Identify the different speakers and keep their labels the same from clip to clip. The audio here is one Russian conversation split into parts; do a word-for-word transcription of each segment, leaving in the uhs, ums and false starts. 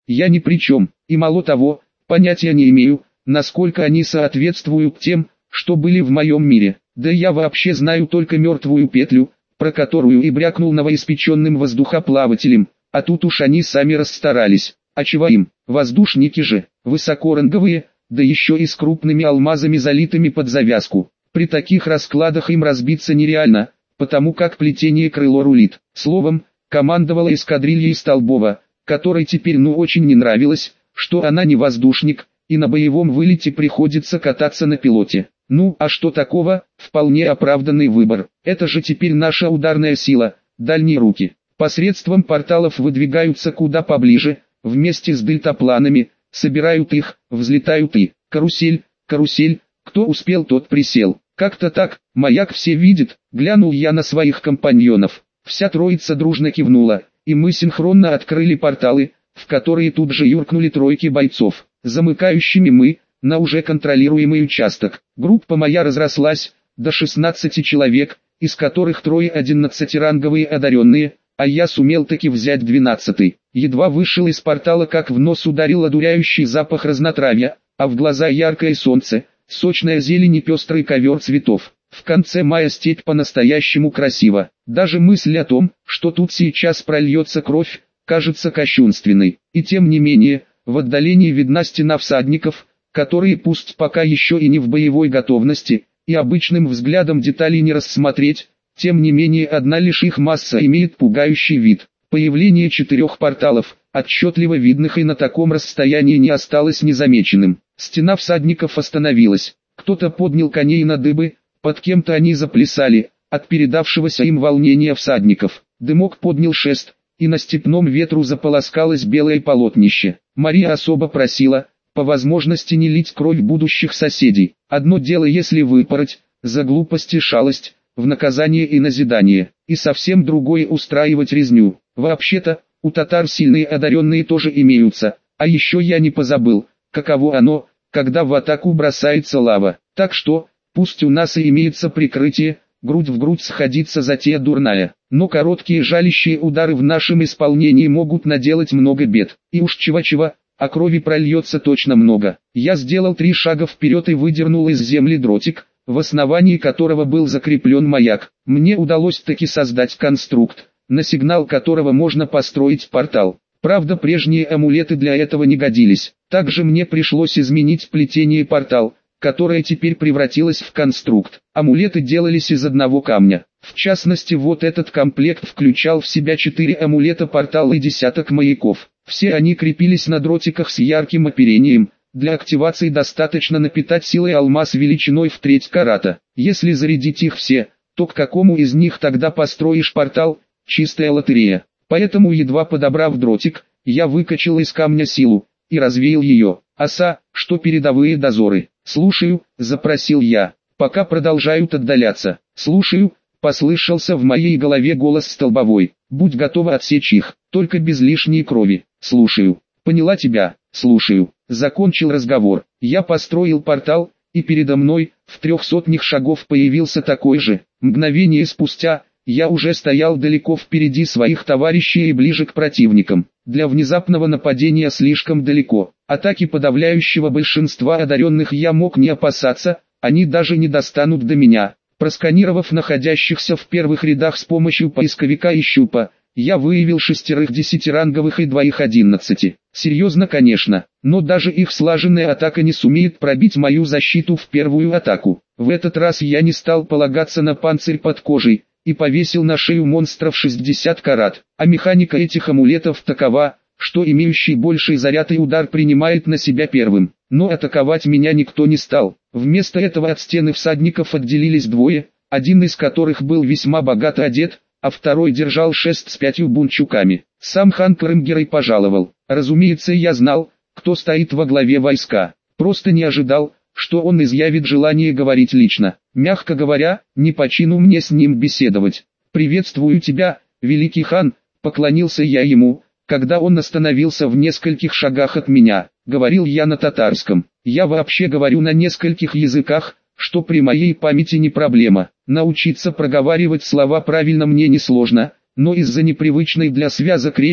Speaker 1: я ни при чем, и мало того, понятия не имею, насколько они соответствуют тем, что были в моем мире. Да я вообще знаю только мертвую петлю, про которую и брякнул новоиспеченным воздухоплавателем, а тут уж они сами расстарались. А чего им, воздушники же, высокоранговые, да еще и с крупными алмазами залитыми под завязку. При таких раскладах им разбиться нереально, потому как плетение крыло рулит. Словом, командовала эскадрильей Столбова, которой теперь ну очень не нравилось, что она не воздушник, и на боевом вылете приходится кататься на пилоте. Ну, а что такого, вполне оправданный выбор. Это же теперь наша ударная сила, дальние руки. Посредством порталов выдвигаются куда поближе, вместе с дельтапланами, собирают их, взлетают и... Карусель, карусель, кто успел, тот присел. Как-то так, маяк все видит, глянул я на своих компаньонов. Вся троица дружно кивнула, и мы синхронно открыли порталы, в которые тут же юркнули тройки бойцов. Замыкающими мы, на уже контролируемый участок. Группа моя разрослась до шестнадцати человек, из которых трое одиннадцатиранговые одаренные, а я сумел таки взять двенадцатый. Едва вышел из портала, как в нос ударил одуряющий запах разнотравья, а в глаза яркое солнце, сочная зелень и пестрый ковер цветов. В конце мая степь по-настоящему красива. Даже мысль о том, что тут сейчас прольется кровь, кажется кощунственной. И тем не менее, в отдалении видна стена всадников, которые пусть пока еще и не в боевой готовности, и обычным взглядом деталей не рассмотреть, тем не менее одна лишь их масса имеет пугающий вид. Появление четырех порталов, отчетливо видных и на таком расстоянии, не осталось незамеченным. Стена всадников остановилась, кто-то поднял коней на дыбы, под кем-то они заплясали, от передавшегося им волнения всадников. Дымок поднял шест, и на степном ветру заполоскалось белое полотнище. Мария особо просила, по возможности не лить кровь будущих соседей. Одно дело если выпороть, за глупость и шалость, в наказание и назидание, и совсем другое устраивать резню. Вообще-то, у татар сильные одаренные тоже имеются, а еще я не позабыл, каково оно, когда в атаку бросается лава. Так что, пусть у нас и имеется прикрытие, грудь в грудь сходиться затея дурная, но короткие жалящие удары в нашем исполнении могут наделать много бед, и уж чего-чего, а крови прольется точно много. Я сделал три шага вперед и выдернул из земли дротик, в основании которого был закреплен маяк. Мне удалось таки создать конструкт, на сигнал которого можно построить портал. Правда, прежние амулеты для этого не годились. Также мне пришлось изменить плетение портал, которое теперь превратилось в конструкт. Амулеты делались из одного камня. В частности, вот этот комплект включал в себя четыре амулета портала и десяток маяков. Все они крепились на дротиках с ярким оперением. Для активации достаточно напитать силой алмаз величиной в треть карата. Если зарядить их все, то к какому из них тогда построишь портал? Чистая лотерея. Поэтому, едва подобрав дротик, я выкачал из камня силу и развеял ее. «Оса, что передовые дозоры?» «Слушаю», — запросил я, пока продолжают отдаляться. «Слушаю», — послышался в моей голове голос Столбовой. «Будь готова отсечь их, только без лишней крови». «Слушаю». «Поняла тебя». «Слушаю». Закончил разговор. Я построил портал, и передо мной, в трех сотнях шагов, появился такой же. Мгновение спустя, я уже стоял далеко впереди своих товарищей и ближе к противникам. Для внезапного нападения слишком далеко. Атаки подавляющего большинства одаренных я мог не опасаться, они даже не достанут до меня. Просканировав находящихся в первых рядах с помощью поисковика и щупа, я выявил шестерых десятиранговых и двоих одиннадцати. Серьезно, конечно, но даже их слаженная атака не сумеет пробить мою защиту в первую атаку. В этот раз я не стал полагаться на панцирь под кожей, и повесил на шею монстров шестьдесят карат. А механика этих амулетов такова, что имеющий больший заряд и удар принимает на себя первым. Но атаковать меня никто не стал. Вместо этого от стены всадников отделились двое, один из которых был весьма богато одет, а второй держал шест с пятью бунчуками. Сам хан Крымгерой пожаловал. Разумеется, я знал, кто стоит во главе войска. Просто не ожидал, что он изъявит желание говорить лично. Мягко говоря, не по чину мне с ним беседовать. «Приветствую тебя, великий хан», — поклонился я ему, когда он остановился в нескольких шагах от меня. Говорил я на татарском. Я вообще говорю на нескольких языках, что при моей памяти не проблема. Научиться проговаривать слова правильно мне несложно, но из-за непривычной для связок речи,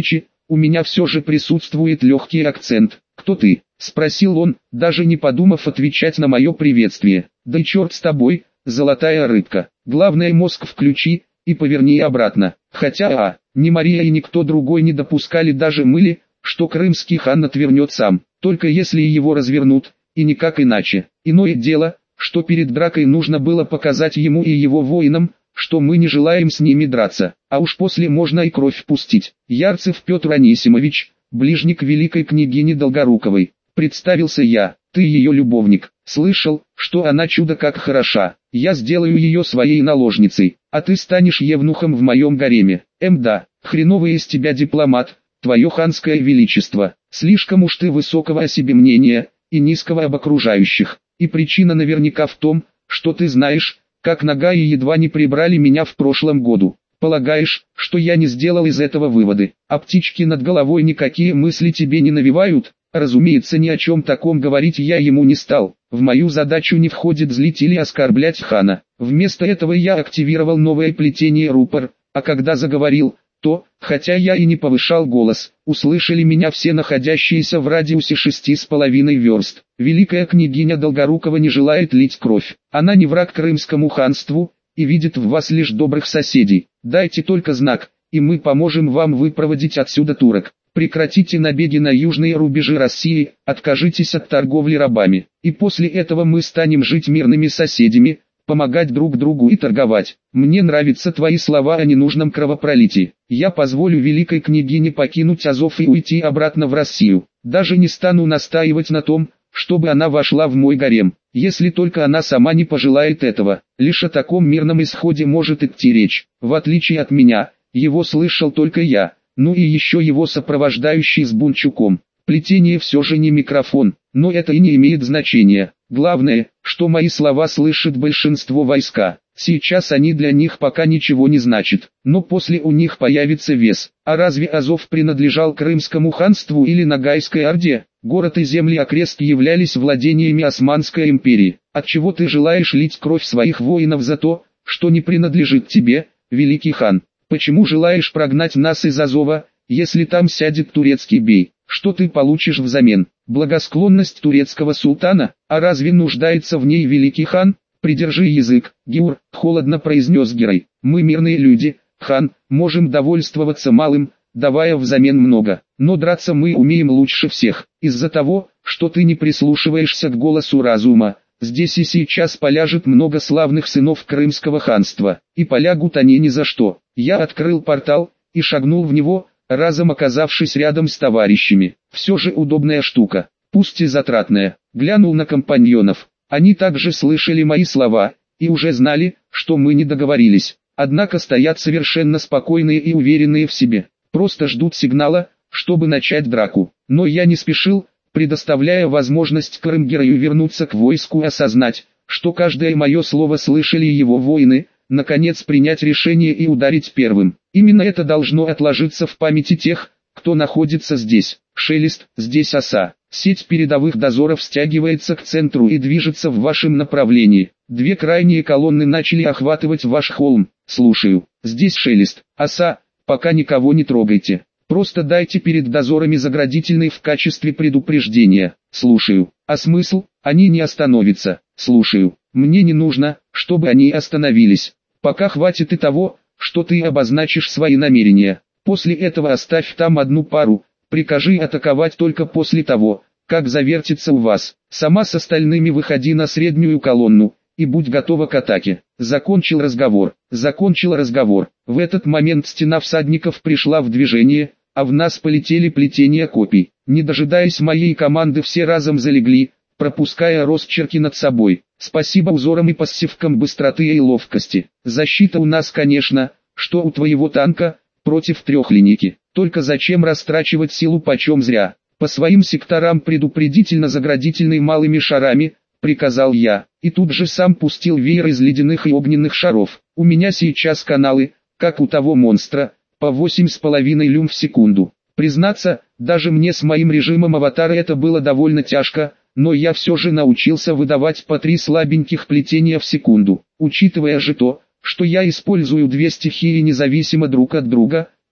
Speaker 1: у меня все же присутствует легкий акцент. «Кто ты?» – спросил он, даже не подумав отвечать на мое приветствие. «Да и черт с тобой, золотая рыбка, главное мозг включи и поверни обратно». Хотя а, ни Мария и никто другой не допускали даже мысли, что крымский хан отвернет сам, только если его развернут, и никак иначе. Иное дело, что перед дракой нужно было показать ему и его воинам, что мы не желаем с ними драться, а уж после можно и кровь пустить. Ярцев Петр Анисимович, ближник великой княгини Долгоруковой, представился я. Ты ее любовник. Слышал, что она чудо как хороша. Я сделаю ее своей наложницей, а ты станешь евнухом в моем гареме. Эм да, хреновый из тебя дипломат, твое ханское величество. Слишком уж ты высокого о себе мнения, и низкого об окружающих. И причина наверняка в том, что ты знаешь, как нагаи едва не прибрали меня в прошлом году. Полагаешь, что я не сделал из этого выводы? А птички над головой никакие мысли тебе не навевают? Разумеется, ни о чем таком говорить я ему не стал. В мою задачу не входит злить или оскорблять хана. Вместо этого я активировал новое плетение рупор, а когда заговорил, то, хотя я и не повышал голос, услышали меня все находящиеся в радиусе шести с половиной верст. Великая княгиня Долгорукова не желает лить кровь. Она не враг Крымскому ханству и видит в вас лишь добрых соседей. Дайте только знак, и мы поможем вам выпроводить отсюда турок. Прекратите набеги на южные рубежи России, откажитесь от торговли рабами, и после этого мы станем жить мирными соседями, помогать друг другу и торговать. Мне нравятся твои слова о ненужном кровопролитии. Я позволю великой княгине покинуть Азов и уйти обратно в Россию. Даже не стану настаивать на том, чтобы она вошла в мой гарем, если только она сама не пожелает этого. Лишь о таком мирном исходе может идти речь. В отличие от меня, его слышал только я. Ну и еще его сопровождающий с Бунчуком. Плетение все же не микрофон, но это и не имеет значения. Главное, что мои слова слышит большинство войска. Сейчас они для них пока ничего не значат, но после у них появится вес. А разве Азов принадлежал Крымскому ханству или Ногайской орде? Город и земли окрест являлись владениями Османской империи. Отчего ты желаешь лить кровь своих воинов за то, что не принадлежит тебе, великий хан? Почему желаешь прогнать нас из Азова, если там сядет турецкий бей? Что ты получишь взамен? Благосклонность турецкого султана? А разве нуждается в ней великий хан? Придержи язык, Геур, холодно произнес Герой. Мы мирные люди, хан, можем довольствоваться малым, давая взамен много. Но драться мы умеем лучше всех. Из-за того, что ты не прислушиваешься к голосу разума, здесь и сейчас поляжет много славных сынов Крымского ханства, и полягут они ни за что. Я открыл портал и шагнул в него, разом оказавшись рядом с товарищами. Все же удобная штука, пусть и затратная. Глянул на компаньонов. Они также слышали мои слова и уже знали, что мы не договорились. Однако стоят совершенно спокойные и уверенные в себе. Просто ждут сигнала, чтобы начать драку. Но я не спешил, предоставляя возможность Крымгерою вернуться к войску и осознать, что каждое мое слово слышали его воины, наконец принять решение и ударить первым. Именно это должно отложиться в памяти тех, кто находится здесь. Шелест, здесь оса. Сеть передовых дозоров стягивается к центру и движется в вашем направлении. Две крайние колонны начали охватывать ваш холм. Слушаю. Здесь Шелест. Оса, пока никого не трогайте. Просто дайте перед дозорами заградительный в качестве предупреждения. Слушаю. А смысл? Они не остановятся. Слушаю. Мне не нужно, чтобы они остановились. Пока хватит и того, что ты обозначишь свои намерения. После этого оставь там одну пару. Прикажи атаковать только после того, как завертится у вас. Сама с остальными выходи на среднюю колонну и будь готова к атаке. Закончил разговор. Закончил разговор. В этот момент стена всадников пришла в движение, а в нас полетели плетения копий. Не дожидаясь моей команды, все разом залегли, пропуская росчерки над собой. Спасибо узорам и пассивкам быстроты и ловкости. Защита у нас, конечно, что у твоего танка, против трехлинейки. Только зачем растрачивать силу почем зря? По своим секторам предупредительно-заградительной малыми шарами, приказал я, и тут же сам пустил веер из ледяных и огненных шаров. У меня сейчас каналы, как у того монстра, по восемь с половиной люм в секунду. Признаться, даже мне с моим режимом аватара это было довольно тяжко, но я все же научился выдавать по три слабеньких плетения в секунду. Учитывая же то, что я использую две стихии независимо друг от друга,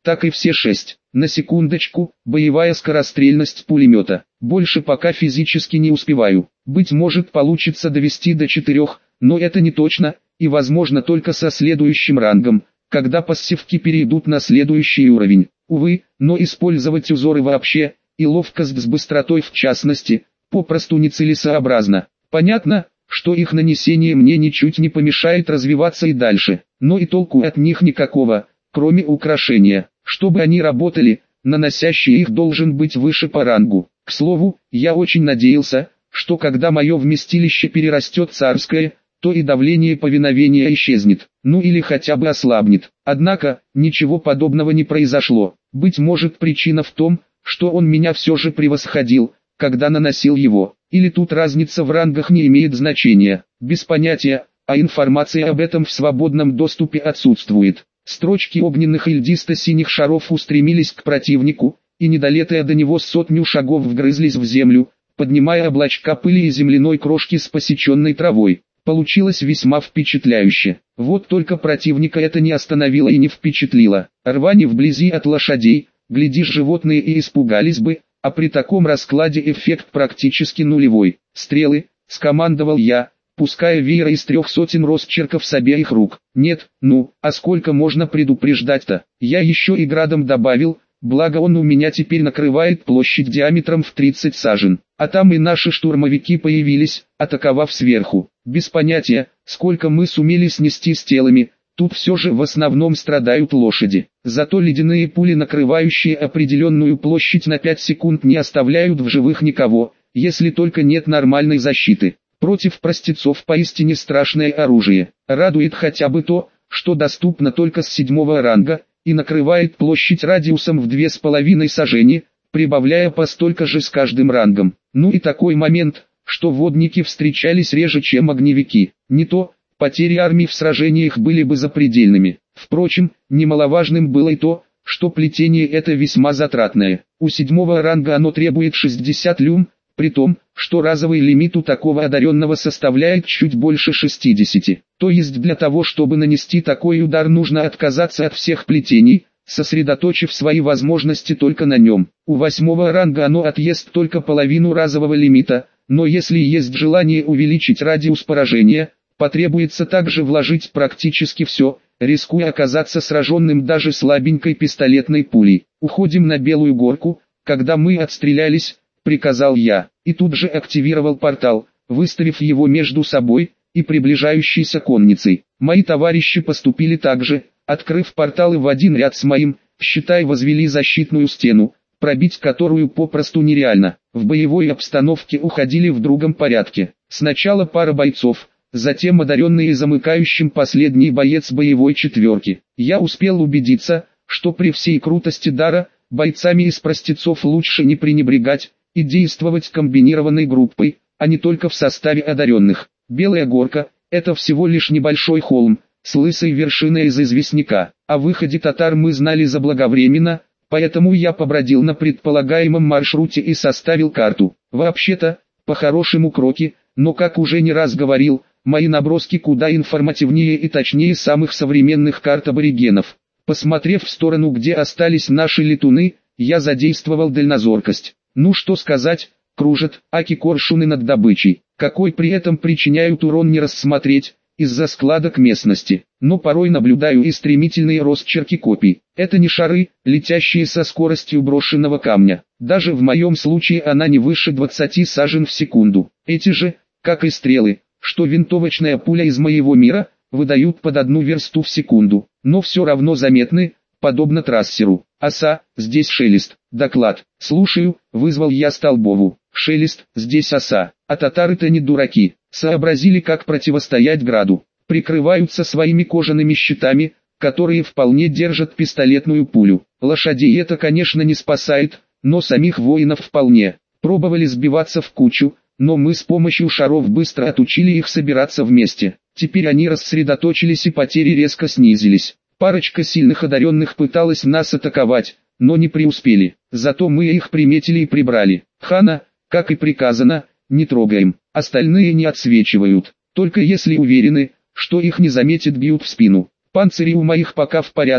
Speaker 1: так и все шесть. На секундочку, боевая скорострельность пулемета. Больше пока физически не успеваю. Быть может, получится довести до четырех, но это не точно, и возможно только со следующим рангом, когда пассивки перейдут на следующий уровень. Увы, но использовать узоры вообще, и ловкость с быстротой в частности, попросту нецелесообразно. Понятно, что их нанесение мне ничуть не помешает развиваться и дальше, но и толку от них никакого, кроме украшения. Чтобы они работали, наносящий их должен быть выше по рангу. К слову, я очень надеялся, что когда мое вместилище перерастет царское, то и давление повиновения исчезнет, ну или хотя бы ослабнет. Однако, ничего подобного не произошло. Быть может, причина в том, что он меня все же превосходил, когда наносил его. Или тут разница в рангах не имеет значения. Без понятия, а информация об этом в свободном доступе отсутствует. Строчки огненных и льдисто-синих шаров устремились к противнику, и не долетая до него сотню шагов вгрызлись в землю, поднимая облачка пыли и земляной крошки с посеченной травой. Получилось весьма впечатляюще. Вот только противника это не остановило и не впечатлило. Рвани вблизи от лошадей, глядишь, животные и испугались бы, а при таком раскладе эффект практически нулевой. «Стрелы», — скомандовал я, пуская веер из трех сотен росчерков с обеих рук. Нет, ну, а сколько можно предупреждать-то? Я еще и градом добавил, благо он у меня теперь накрывает площадь диаметром в тридцать сажен. А там и наши штурмовики появились, атаковав сверху. Без понятия, сколько мы сумели снести с телами, тут все же в основном страдают лошади. Зато ледяные пули, накрывающие определенную площадь на пять секунд, не оставляют в живых никого, если только нет нормальной защиты. Против простецов поистине страшное оружие. Радует хотя бы то, что доступно только с седьмого ранга, и накрывает площадь радиусом в две с половиной сажени, прибавляя по столько же с каждым рангом. Ну и такой момент, что водники встречались реже, чем огневики. Не то, потери армии в сражениях были бы запредельными. Впрочем, немаловажным было и то, что плетение это весьма затратное. У седьмого ранга оно требует шестьдесят люм, при том, что разовый лимит у такого одаренного составляет чуть больше шестидесяти. То есть для того, чтобы нанести такой удар, нужно отказаться от всех плетений, сосредоточив свои возможности только на нем. У восьмого ранга оно отъест только половину разового лимита, но если есть желание увеличить радиус поражения, потребуется также вложить практически все, рискуя оказаться сраженным даже слабенькой пистолетной пулей. «Уходим на Белую горку», когда мы отстрелялись, приказал я, и тут же активировал портал, выставив его между собой и приближающейся конницей. Мои товарищи поступили так же, открыв порталы в один ряд с моим, считай, возвели защитную стену, пробить которую попросту нереально. В боевой обстановке уходили в другом порядке. Сначала пара бойцов, затем одаренный и замыкающим последний боец боевой четверки. Я успел убедиться, что при всей крутости дара, бойцами из простецов лучше не пренебрегать, и действовать комбинированной группой, а не только в составе одаренных. Белая горка – это всего лишь небольшой холм, с лысой вершиной из известняка. О выходе татар мы знали заблаговременно, поэтому я побродил на предполагаемом маршруте и составил карту. Вообще-то, по-хорошему кроки, но как уже не раз говорил, мои наброски куда информативнее и точнее самых современных карт аборигенов. Посмотрев в сторону, где остались наши летуны, я задействовал дальнозоркость. Ну что сказать, кружат аки-коршуны над добычей, какой при этом причиняют урон не рассмотреть, из-за складок местности, но порой наблюдаю и стремительные росчерки копий. Это не шары, летящие со скоростью брошенного камня, даже в моем случае она не выше двадцати сажен в секунду. Эти же, как и стрелы, что винтовочная пуля из моего мира, выдают под одну версту в секунду, но все равно заметны, подобно трассеру. «Оса, здесь Шелест». «Доклад». «Слушаю», — вызвал я Столбову. «Шелест, здесь оса». А татары-то не дураки. Сообразили, как противостоять граду. Прикрываются своими кожаными щитами, которые вполне держат пистолетную пулю. Лошадей это, конечно, не спасает, но самих воинов вполне. Пробовали сбиваться в кучу, но мы с помощью шаров быстро отучили их собираться вместе. Теперь они рассредоточились и потери резко снизились. Парочка сильных одаренных пыталась нас атаковать, но не преуспели. Зато мы их приметили и прибрали. Хана, как и приказано, не трогаем. Остальные не отсвечивают. Только если уверены, что их не заметят, бьют в спину. Панцири у моих пока в порядке,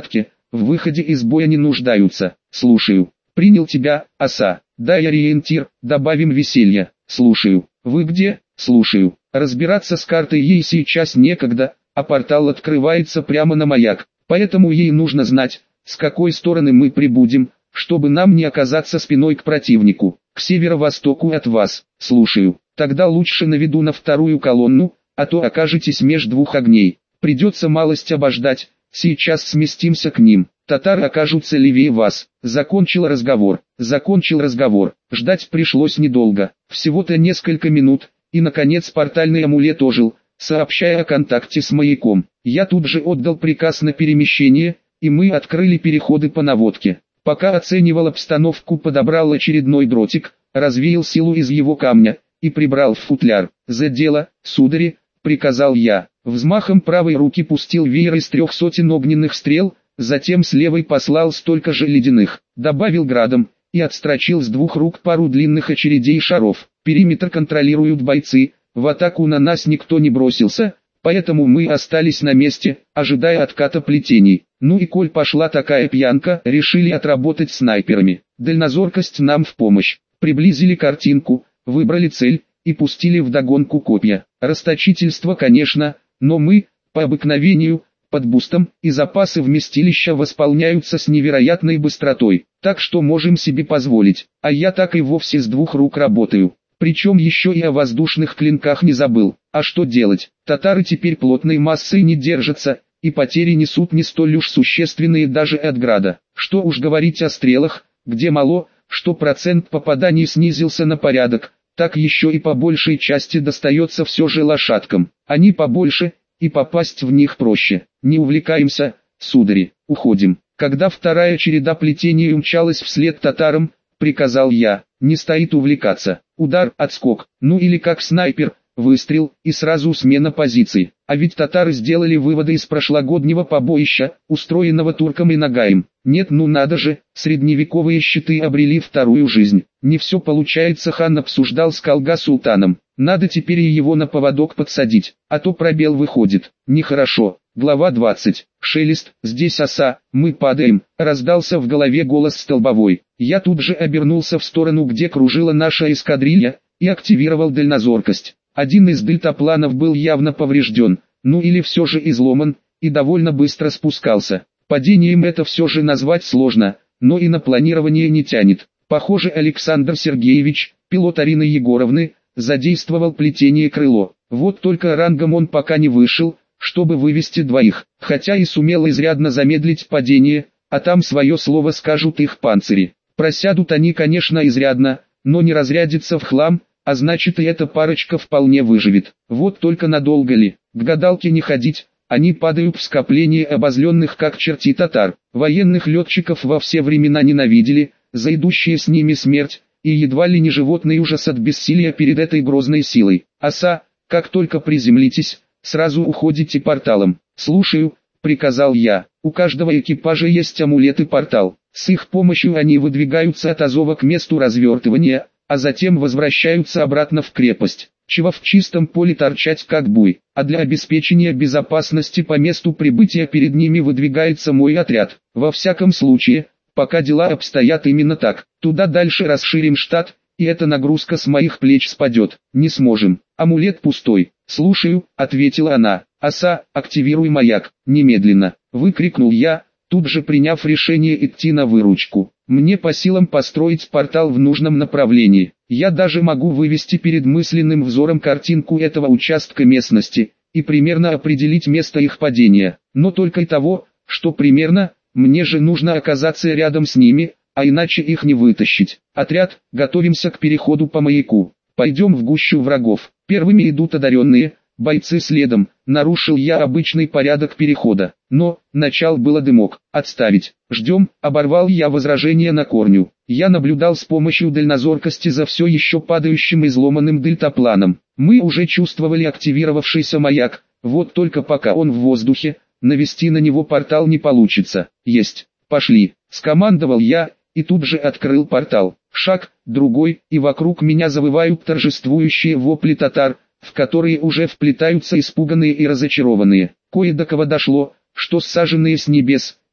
Speaker 1: в выходе из боя не нуждаются. Слушаю. Принял тебя, оса. Дай ориентир, добавим веселья. Слушаю. Вы где? Слушаю. Разбираться с картой ей сейчас некогда, а портал открывается прямо на маяк. Поэтому ей нужно знать, с какой стороны мы прибудем, чтобы нам не оказаться спиной к противнику. К северо-востоку от вас. Слушаю. Тогда лучше наведу на вторую колонну, а то окажетесь меж двух огней. Придется малость обождать, сейчас сместимся к ним. Татары окажутся левее вас. Закончил разговор. Закончил разговор. Ждать пришлось недолго. Всего-то несколько минут, и наконец портальный амулет ожил, сообщая о контакте с маяком. Я тут же отдал приказ на перемещение, и мы открыли переходы по наводке. Пока оценивал обстановку, подобрал очередной дротик, развеял силу из его камня и прибрал в футляр. «За дело, судари», — приказал я. Взмахом правой руки пустил веер из трех сотен огненных стрел, затем с левой послал столько же ледяных, добавил градом и отстрочил с двух рук пару длинных очередей шаров. Периметр контролируют бойцы, в атаку на нас никто не бросился, поэтому мы остались на месте, ожидая отката плетений. Ну и коль пошла такая пьянка, решили отработать снайперами. Дальнозоркость нам в помощь. Приблизили картинку, выбрали цель и пустили вдогонку копья. Расточительство, конечно, но мы, по обыкновению, под бустом, и запасы вместилища восполняются с невероятной быстротой, так что можем себе позволить. А я так и вовсе с двух рук работаю. Причем еще и о воздушных клинках не забыл. А что делать? Татары теперь плотной массой не держатся, и потери несут не столь уж существенные даже от града. Что уж говорить о стрелах, где мало, что процент попаданий снизился на порядок, так еще и по большей части достается все же лошадкам. Они побольше, и попасть в них проще. Не увлекаемся, судари, уходим. Когда вторая череда плетений умчалась вслед татарам, приказал я, не стоит увлекаться. Удар, отскок, ну или как снайпер, выстрел, и сразу смена позиций. А ведь татары сделали выводы из прошлогоднего побоища, устроенного турком и нагаем. Нет, ну надо же, средневековые щиты обрели вторую жизнь. Не все получается, хан обсуждал с Калга султаном. Надо теперь и его на поводок подсадить, а то пробел выходит. Нехорошо. Глава двадцать. Шелест, здесь оса, мы падаем, раздался в голове голос столбовой. Я тут же обернулся в сторону, где кружила наша эскадрилья, и активировал дальнозоркость. Один из дельтапланов был явно поврежден, ну или все же изломан, и довольно быстро спускался. Падением это все же назвать сложно, но и на планирование не тянет. Похоже, Александр Сергеевич, пилот Арины Егоровны, задействовал плетение крыло. Вот только рангом он пока не вышел, чтобы вывести двоих, хотя и сумел изрядно замедлить падение, а там свое слово скажут их панцири. Просядут они, конечно, изрядно, но не разрядятся в хлам, а значит и эта парочка вполне выживет. Вот только надолго ли? К гадалке не ходить, они падают в скопление обозленных как черти татар. Военных летчиков во все времена ненавидели, за идущие с ними смерть, и едва ли не животный ужас от бессилия перед этой грозной силой. Оса, как только приземлитесь, сразу уходите порталом. Слушаю, приказал я. У каждого экипажа есть амулет и портал. С их помощью они выдвигаются от Азова к месту развертывания, а затем возвращаются обратно в крепость. Чего в чистом поле торчать как буй, а для обеспечения безопасности по месту прибытия перед ними выдвигается мой отряд. Во всяком случае, пока дела обстоят именно так. Туда дальше расширим штат, и эта нагрузка с моих плеч спадет. Не сможем. Амулет пустой. «Слушаю», — ответила она. «Оса, активируй маяк, немедленно», — выкрикнул я, тут же приняв решение идти на выручку. Мне по силам построить портал в нужном направлении. Я даже могу вывести перед мысленным взором картинку этого участка местности и примерно определить место их падения. Но только и того, что примерно, мне же нужно оказаться рядом с ними, а иначе их не вытащить. Отряд, готовимся к переходу по маяку. Пойдем в гущу врагов. Первыми идут одаренные, бойцы следом. Нарушил я обычный порядок перехода. Но, начал было дымок. Отставить. Ждем, оборвал я возражение на корню. Я наблюдал с помощью дальнозоркости за все еще падающим изломанным дельтапланом. Мы уже чувствовали активировавшийся маяк. Вот только пока он в воздухе, навести на него портал не получится. Есть. Пошли. Скомандовал я, и тут же открыл портал. Шаг, другой, и вокруг меня завывают торжествующие вопли татар, в которые уже вплетаются испуганные и разочарованные. Кое до кого дошло, что саженные с небес,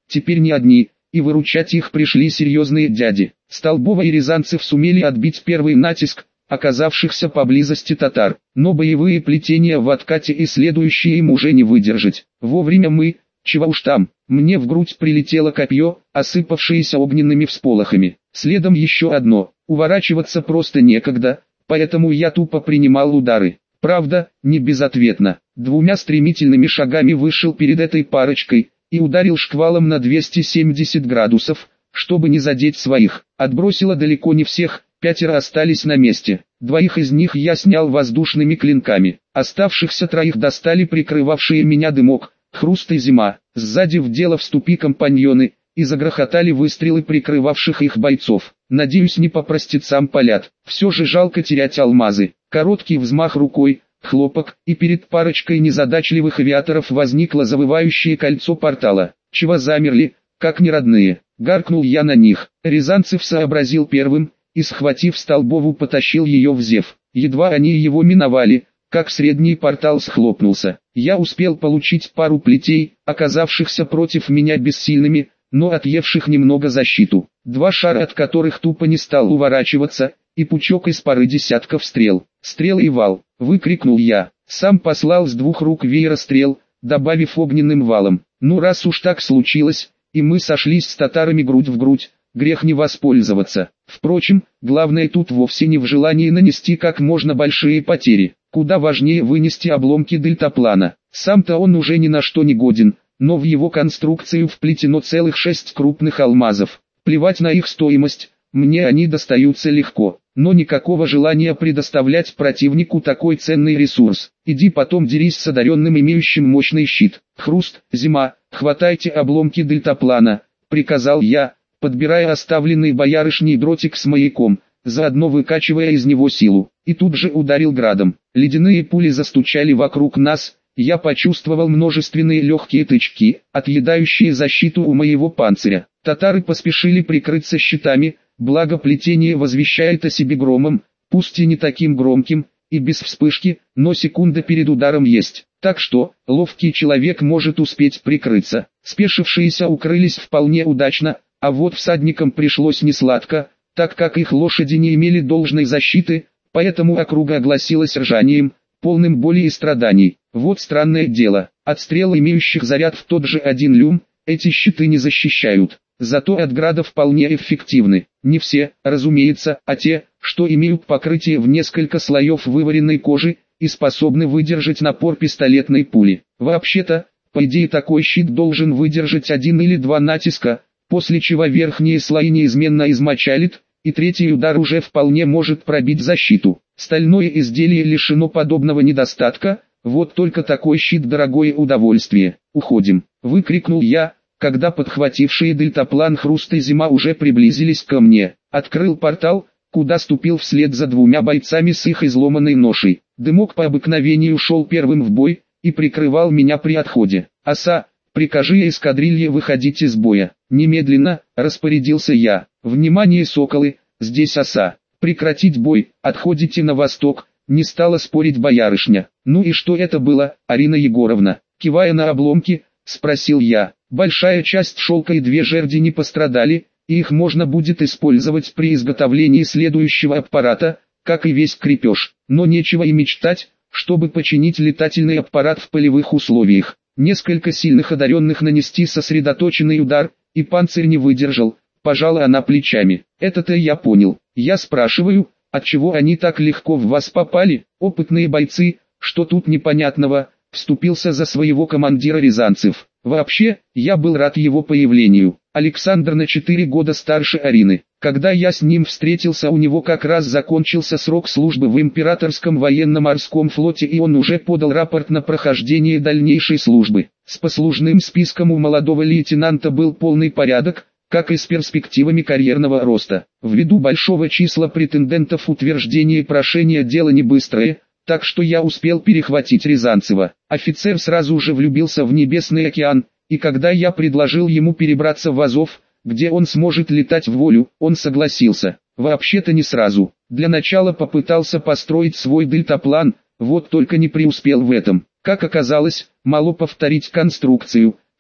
Speaker 1: теперь не одни, и выручать их пришли серьезные дяди. Столбова и Рязанцев сумели отбить первый натиск оказавшихся поблизости татар, но боевые плетения в откате и следующие им уже не выдержать. Вовремя мы, чего уж там, мне в грудь прилетело копье, осыпавшееся огненными всполохами. Следом еще одно, уворачиваться просто некогда, поэтому я тупо принимал удары. Правда, не безответно. Двумя стремительными шагами вышел перед этой парочкой и ударил шквалом на двести семьдесят градусов, чтобы не задеть своих. Отбросило далеко не всех, пятеро остались на месте. Двоих из них я снял воздушными клинками. Оставшихся троих достали прикрывавшие меня дымок, хруст и зима. Сзади в дело вступи компаньоны, и загрохотали выстрелы прикрывавших их бойцов. Надеюсь, не по простецам палят. Все же жалко терять алмазы. Короткий взмах рукой, хлопок, и перед парочкой незадачливых авиаторов возникло завывающее кольцо портала. Чего замерли, как неродные? Гаркнул я на них. Рязанцев сообразил первым, и, схватив Столбову, потащил ее в зев. Едва они его миновали, как средний портал схлопнулся. Я успел получить пару плетей, оказавшихся против меня бессильными, но отъевших немного защиту. Два шара, от которых тупо не стал уворачиваться, и пучок из пары десятков стрел. «Стрел и вал!» — выкрикнул я. Сам послал с двух рук веера стрел, добавив огненным валом. Ну раз уж так случилось, и мы сошлись с татарами грудь в грудь, грех не воспользоваться. Впрочем, главное тут вовсе не в желании нанести как можно большие потери. Куда важнее вынести обломки дельтаплана. Сам-то он уже ни на что не годен, но в его конструкцию вплетено целых шесть крупных алмазов. Плевать на их стоимость, мне они достаются легко, но никакого желания предоставлять противнику такой ценный ресурс. Иди потом дерись с одаренным, имеющим мощный щит. Хруст, зима, хватайте обломки дельтаплана, приказал я, подбирая оставленный боярышней дротик с маяком, заодно выкачивая из него силу, и тут же ударил градом. Ледяные пули застучали вокруг нас, я почувствовал множественные легкие тычки, отъедающие защиту у моего панциря. Татары поспешили прикрыться щитами, благо плетение возвещает о себе громом, пусть и не таким громким, и без вспышки, но секунда перед ударом есть. Так что, ловкий человек может успеть прикрыться. Спешившиеся укрылись вполне удачно, а вот всадникам пришлось несладко, так как их лошади не имели должной защиты, поэтому округа огласилась ржанием, полным боли и страданий. Вот странное дело, от стрел, имеющих заряд в тот же один люм, эти щиты не защищают, зато от града вполне эффективны. Не все, разумеется, а те, что имеют покрытие в несколько слоев вываренной кожи и способны выдержать напор пистолетной пули. Вообще-то, по идее, такой щит должен выдержать один или два натиска, после чего верхние слои неизменно измочалит, и третий удар уже вполне может пробить защиту. Стальное изделие лишено подобного недостатка, вот только такой щит дорогое удовольствие. «Уходим!» — выкрикнул я, когда подхватившие дельтаплан Хруст и Зима уже приблизились ко мне. Открыл портал, куда ступил вслед за двумя бойцами с их изломанной ношей. Дымок по обыкновению шел первым в бой и прикрывал меня при отходе. «Оса, прикажи эскадрилье выходить из боя!» Немедленно, распорядился я. «Внимание, соколы, здесь Оса! Прекратить бой, отходите на восток!» Не стала спорить боярышня. «Ну и что это было, Арина Егоровна?» Кивая на обломки, спросил я. «Большая часть шелка и две жерди не пострадали, и их можно будет использовать при изготовлении следующего аппарата, как и весь крепеж. Но нечего и мечтать, чтобы починить летательный аппарат в полевых условиях. Несколько сильных одаренных нанести сосредоточенный удар, и панцирь не выдержал», пожала она плечами. «Это-то я понял. Я спрашиваю, отчего они так легко в вас попали, опытные бойцы, что тут непонятного?» Вступился за своего командира Рязанцев. «Вообще, я был рад его появлению. Александр на четыре года старше Арины. Когда я с ним встретился, у него как раз закончился срок службы в императорском военно-морском флоте, и он уже подал рапорт на прохождение дальнейшей службы. С послужным списком у молодого лейтенанта был полный порядок, как и с перспективами карьерного роста. Ввиду большого числа претендентов утверждение прошения дело не быстрое, так что я успел перехватить Рязанцева. Офицер сразу же влюбился в Небесный океан, и когда я предложил ему перебраться в Азов, где он сможет летать в волю, он согласился. Вообще-то не сразу. Для начала попытался построить свой дельтаплан, вот только не преуспел в этом. Как оказалось, мало повторить конструкцию,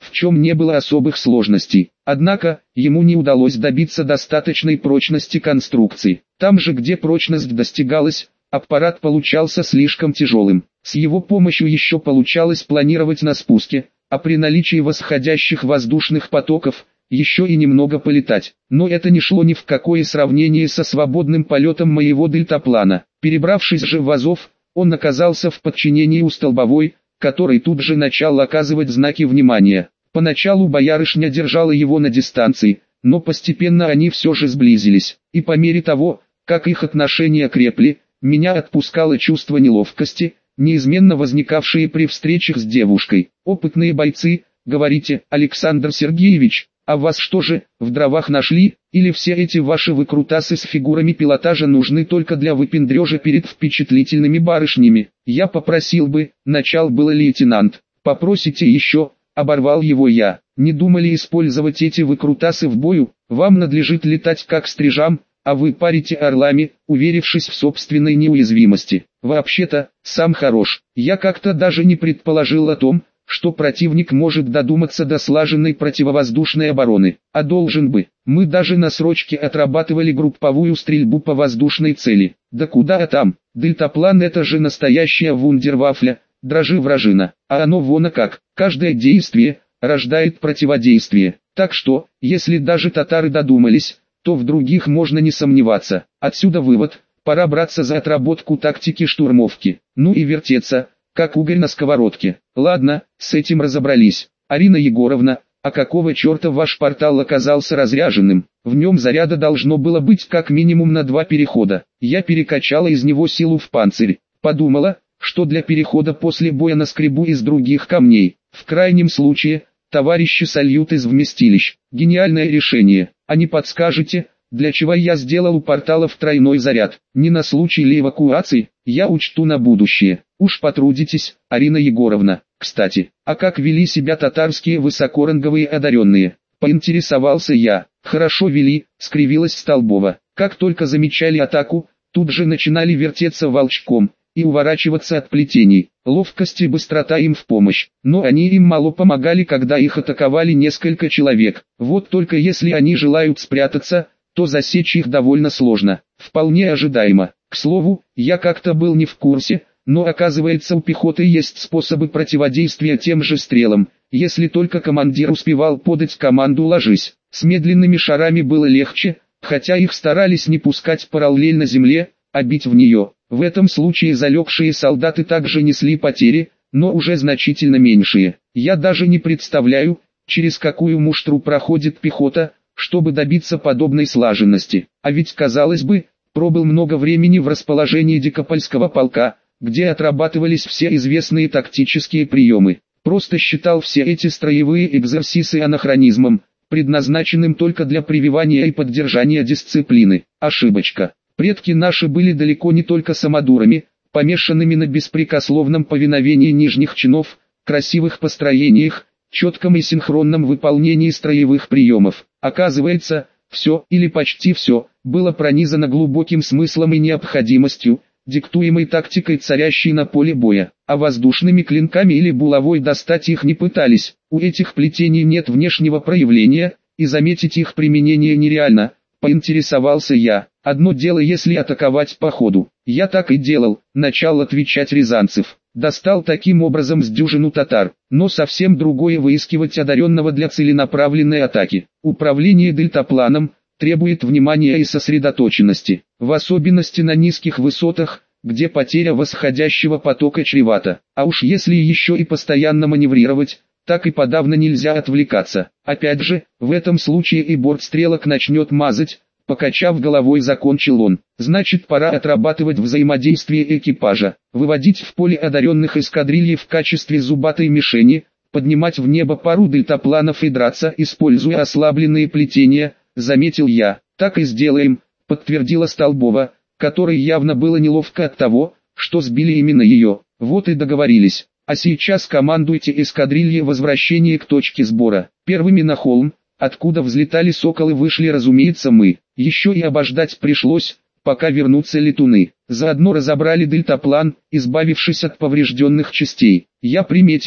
Speaker 1: в чем не было особых сложностей. Однако, ему не удалось добиться достаточной прочности конструкции. Там же, где прочность достигалась, аппарат получался слишком тяжелым. С его помощью еще получалось планировать на спуске, а при наличии восходящих воздушных потоков, еще и немного полетать. Но это не шло ни в какое сравнение со свободным полетом моего дельтаплана. Перебравшись же в Азов, он оказался в подчинении у Столбовой, который тут же начал оказывать знаки внимания. Поначалу боярышня держала его на дистанции, но постепенно они все же сблизились. И по мере того, как их отношения крепли, меня отпускало чувство неловкости, неизменно возникавшие при встречах с девушкой. «Опытные бойцы, говорите, Александр Сергеевич, а вас что же, в дровах нашли, или все эти ваши выкрутасы с фигурами пилотажа нужны только для выпендрежа перед впечатлительными барышнями? Я попросил бы», — начал было лейтенант. «Попросите еще», — оборвал его я. «Не думали использовать эти выкрутасы в бою? Вам надлежит летать как стрижам, а вы парите орлами, уверившись в собственной неуязвимости. Вообще-то, сам хорош. Я как-то даже не предположил о том, что противник может додуматься до слаженной противовоздушной обороны. А должен бы. Мы даже на срочке отрабатывали групповую стрельбу по воздушной цели. Да куда там? Дельтаплан — это же настоящая вундервафля, дрожи вражина. А оно вон как. Каждое действие рождает противодействие. Так что, если даже татары додумались, то в других можно не сомневаться. Отсюда вывод: пора браться за отработку тактики штурмовки. Ну и вертеться, как уголь на сковородке. Ладно, с этим разобрались. Арина Егоровна, а какого черта ваш портал оказался разряженным? В нем заряда должно было быть как минимум на два перехода. Я перекачала из него силу в панцирь. Подумала, что для перехода после боя наскребу из других камней. В крайнем случае, товарищи сольют из вместилищ. Гениальное решение. А не подскажете, для чего я сделал у порталов тройной заряд? Не на случай ли эвакуации? Я учту на будущее. Уж потрудитесь, Арина Егоровна. Кстати, а как вели себя татарские высокоранговые одаренные? Поинтересовался я. Хорошо вели, скривилась Столбова. Как только замечали атаку, тут же начинали вертеться волчком и уворачиваться от плетений. Ловкость и быстрота им в помощь. Но они им мало помогали, когда их атаковали несколько человек. Вот только если они желают спрятаться, то засечь их довольно сложно. Вполне ожидаемо. К слову, я как-то был не в курсе, но оказывается у пехоты есть способы противодействия тем же стрелам, если только командир успевал подать команду «ложись». С медленными шарами было легче, хотя их старались не пускать параллельно земле, а бить в нее. В этом случае залегшие солдаты также несли потери, но уже значительно меньшие. Я даже не представляю, через какую муштру проходит пехота, чтобы добиться подобной слаженности. А ведь, казалось бы, пробыл много времени в расположении Дикопольского полка, где отрабатывались все известные тактические приемы. Просто считал все эти строевые экзерсисы анахронизмом, предназначенным только для прививания и поддержания дисциплины. Ошибочка. Предки наши были далеко не только самодурами, помешанными на беспрекословном повиновении нижних чинов, красивых построениях, четком и синхронном выполнении строевых приемов. Оказывается, все, или почти все, было пронизано глубоким смыслом и необходимостью, диктуемой тактикой царящей на поле боя. А воздушными клинками или булавой достать их не пытались. У этих плетений нет внешнего проявления, и заметить их применение нереально. Поинтересовался я. Одно дело, если атаковать по ходу. Я так и делал, начал отвечать Рязанцев. Достал таким образом с дюжину татар. Но совсем другое выискивать одаренного для целенаправленной атаки. Управление дельтапланом требует внимания и сосредоточенности. В особенности на низких высотах, где потеря восходящего потока чревата. А уж если еще и постоянно маневрировать, так и подавно нельзя отвлекаться. Опять же, в этом случае и борт стрелок начнет мазать, покачав головой, закончил он. Значит, пора отрабатывать взаимодействие экипажа, выводить в поле одаренных эскадрильи в качестве зубатой мишени, поднимать в небо пару дельтапланов и драться, используя ослабленные плетения, заметил я. Так и сделаем, подтвердила Столбова, которой явно было неловко от того, что сбили именно ее. Вот и договорились. А сейчас командуйте эскадрилье возвращение к точке сбора. Первыми на холм, откуда взлетали соколы, вышли, разумеется, мы. Еще и обождать пришлось, пока вернутся летуны. Заодно разобрали дельтаплан, избавившись от поврежденных частей. Я приметил,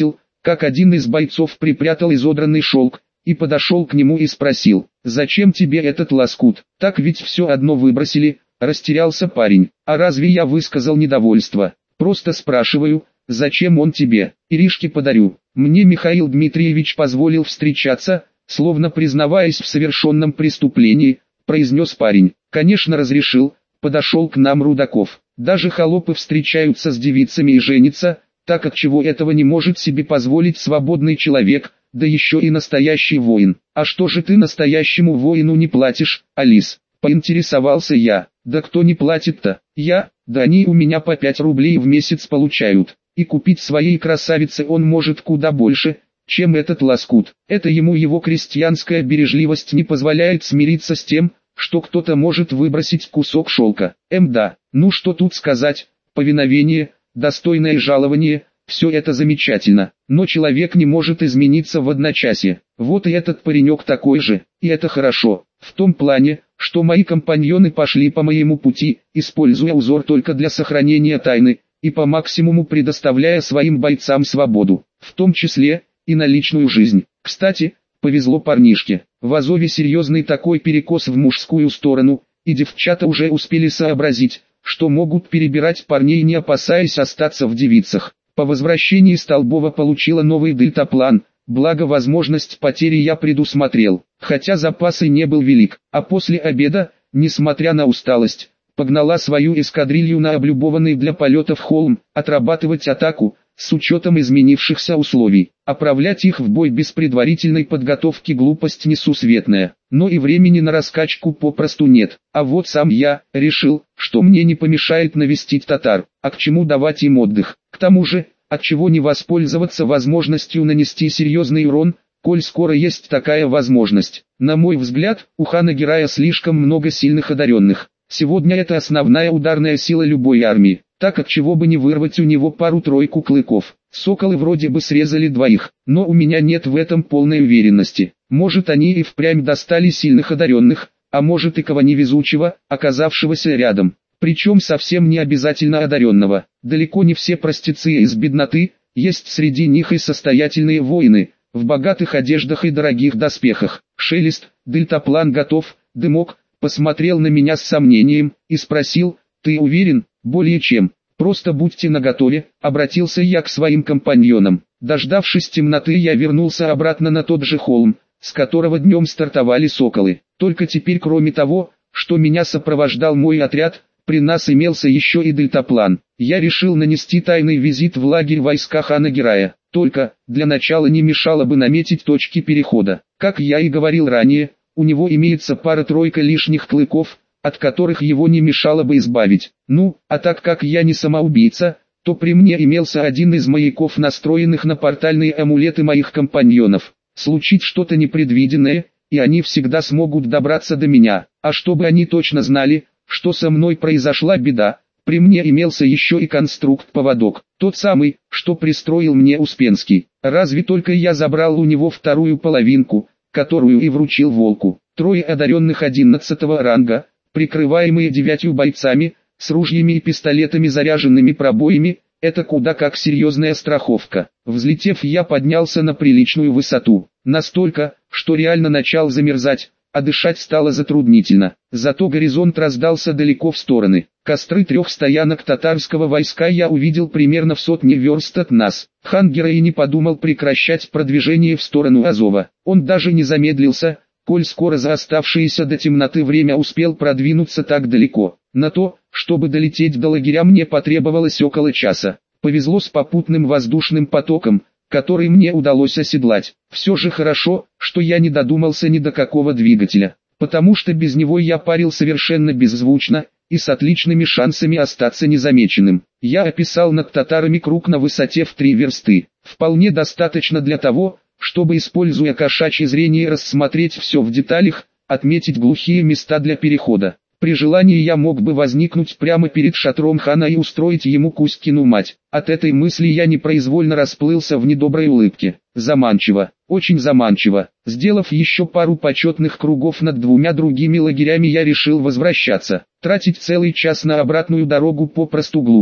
Speaker 1: как один из бойцов припрятал изодранный шелк, и подошел к нему и спросил: «Зачем тебе этот лоскут? Так ведь все одно выбросили». Растерялся парень. «А разве я высказал недовольство? Просто спрашиваю, зачем он тебе? Иришке подарю. Мне Михаил Дмитриевич позволил встречаться», словно признаваясь в совершенном преступлении, произнес парень. «Конечно разрешил», подошел к нам Рудаков. «Даже холопы встречаются с девицами и женятся, так отчего этого не может себе позволить свободный человек, да еще и настоящий воин». «А что же ты настоящему воину не платишь, Алис?» Поинтересовался я. «Да кто не платит-то? Я? Да они у меня по пять рублей в месяц получают. И купить своей красавице он может куда больше, чем этот лоскут. Это ему его крестьянская бережливость не позволяет смириться с тем, что кто-то может выбросить кусок шелка. Эм да, ну что тут сказать, повиновение, достойное жалование, все это замечательно, но человек не может измениться в одночасье. Вот и этот паренек такой же, и это хорошо, в том плане, что мои компаньоны пошли по моему пути, используя узор только для сохранения тайны, и по максимуму предоставляя своим бойцам свободу, в том числе и на личную жизнь. Кстати, повезло парнишке, в Азове серьезный такой перекос в мужскую сторону, и девчата уже успели сообразить, что могут перебирать парней, не опасаясь остаться в девицах. По возвращении Столбова получила новый дельтаплан, благо возможность потери я предусмотрел, хотя запас и не был велик, а после обеда, несмотря на усталость, погнала свою эскадрилью на облюбованный для полетов холм, отрабатывать атаку, с учетом изменившихся условий. Оправлять их в бой без предварительной подготовки глупость несусветная, но и времени на раскачку попросту нет. А вот сам я решил, что мне не помешает навестить татар, а к чему давать им отдых. К тому же, отчего не воспользоваться возможностью нанести серьезный урон, коль скоро есть такая возможность. На мой взгляд, у хана Герая слишком много сильных одаренных. Сегодня это основная ударная сила любой армии. Так отчего бы не вырвать у него пару-тройку клыков. Соколы вроде бы срезали двоих, но у меня нет в этом полной уверенности. Может, они и впрямь достали сильных одаренных, а может и кого невезучего, оказавшегося рядом. Причем совсем не обязательно одаренного. Далеко не все простецы из бедноты, есть среди них и состоятельные воины, в богатых одеждах и дорогих доспехах. Шелест, дельтаплан готов, дымок, посмотрел на меня с сомнением и спросил: «Ты уверен?» «Более чем. Просто будьте наготове», — обратился я к своим компаньонам. Дождавшись темноты, я вернулся обратно на тот же холм, с которого днем стартовали соколы. Только теперь, кроме того, что меня сопровождал мой отряд, при нас имелся еще и дельтаплан. Я решил нанести тайный визит в лагерь войска хана Герая. Только, для начала не мешало бы наметить точки перехода. Как я и говорил ранее, у него имеется пара-тройка лишних клыков, от которых его не мешало бы избавить. Ну, а так как я не самоубийца, то при мне имелся один из маяков, настроенных на портальные амулеты моих компаньонов. Случить что-то непредвиденное, и они всегда смогут добраться до меня. А чтобы они точно знали, что со мной произошла беда, при мне имелся еще и конструкт-поводок, тот самый, что пристроил мне Успенский. Разве только я забрал у него вторую половинку, которую и вручил волку. Трое одаренных одиннадцатого ранга, прикрываемые девятью бойцами, с ружьями и пистолетами, заряженными пробоями, это куда как серьезная страховка. Взлетев, я поднялся на приличную высоту, настолько, что реально начал замерзать, а дышать стало затруднительно. Зато горизонт раздался далеко в стороны. Костры трех стоянок татарского войска я увидел примерно в сотне верст от нас. Хан Герай не подумал прекращать продвижение в сторону Азова. Он даже не замедлился, коль скоро за оставшееся до темноты время успел продвинуться так далеко. На то, чтобы долететь до лагеря, мне потребовалось около часа. Повезло с попутным воздушным потоком, который мне удалось оседлать. Все же хорошо, что я не додумался ни до какого двигателя, потому что без него я парил совершенно беззвучно и с отличными шансами остаться незамеченным. Я описал над татарами круг на высоте в три версты. Вполне достаточно для того, чтобы, используя кошачье зрение, рассмотреть все в деталях, отметить глухие места для перехода. При желании я мог бы возникнуть прямо перед шатром хана и устроить ему Кузькину мать. От этой мысли я непроизвольно расплылся в недоброй улыбке. Заманчиво, очень заманчиво. Сделав еще пару почетных кругов над двумя другими лагерями, я решил возвращаться. Тратить целый час на обратную дорогу попросту глупо.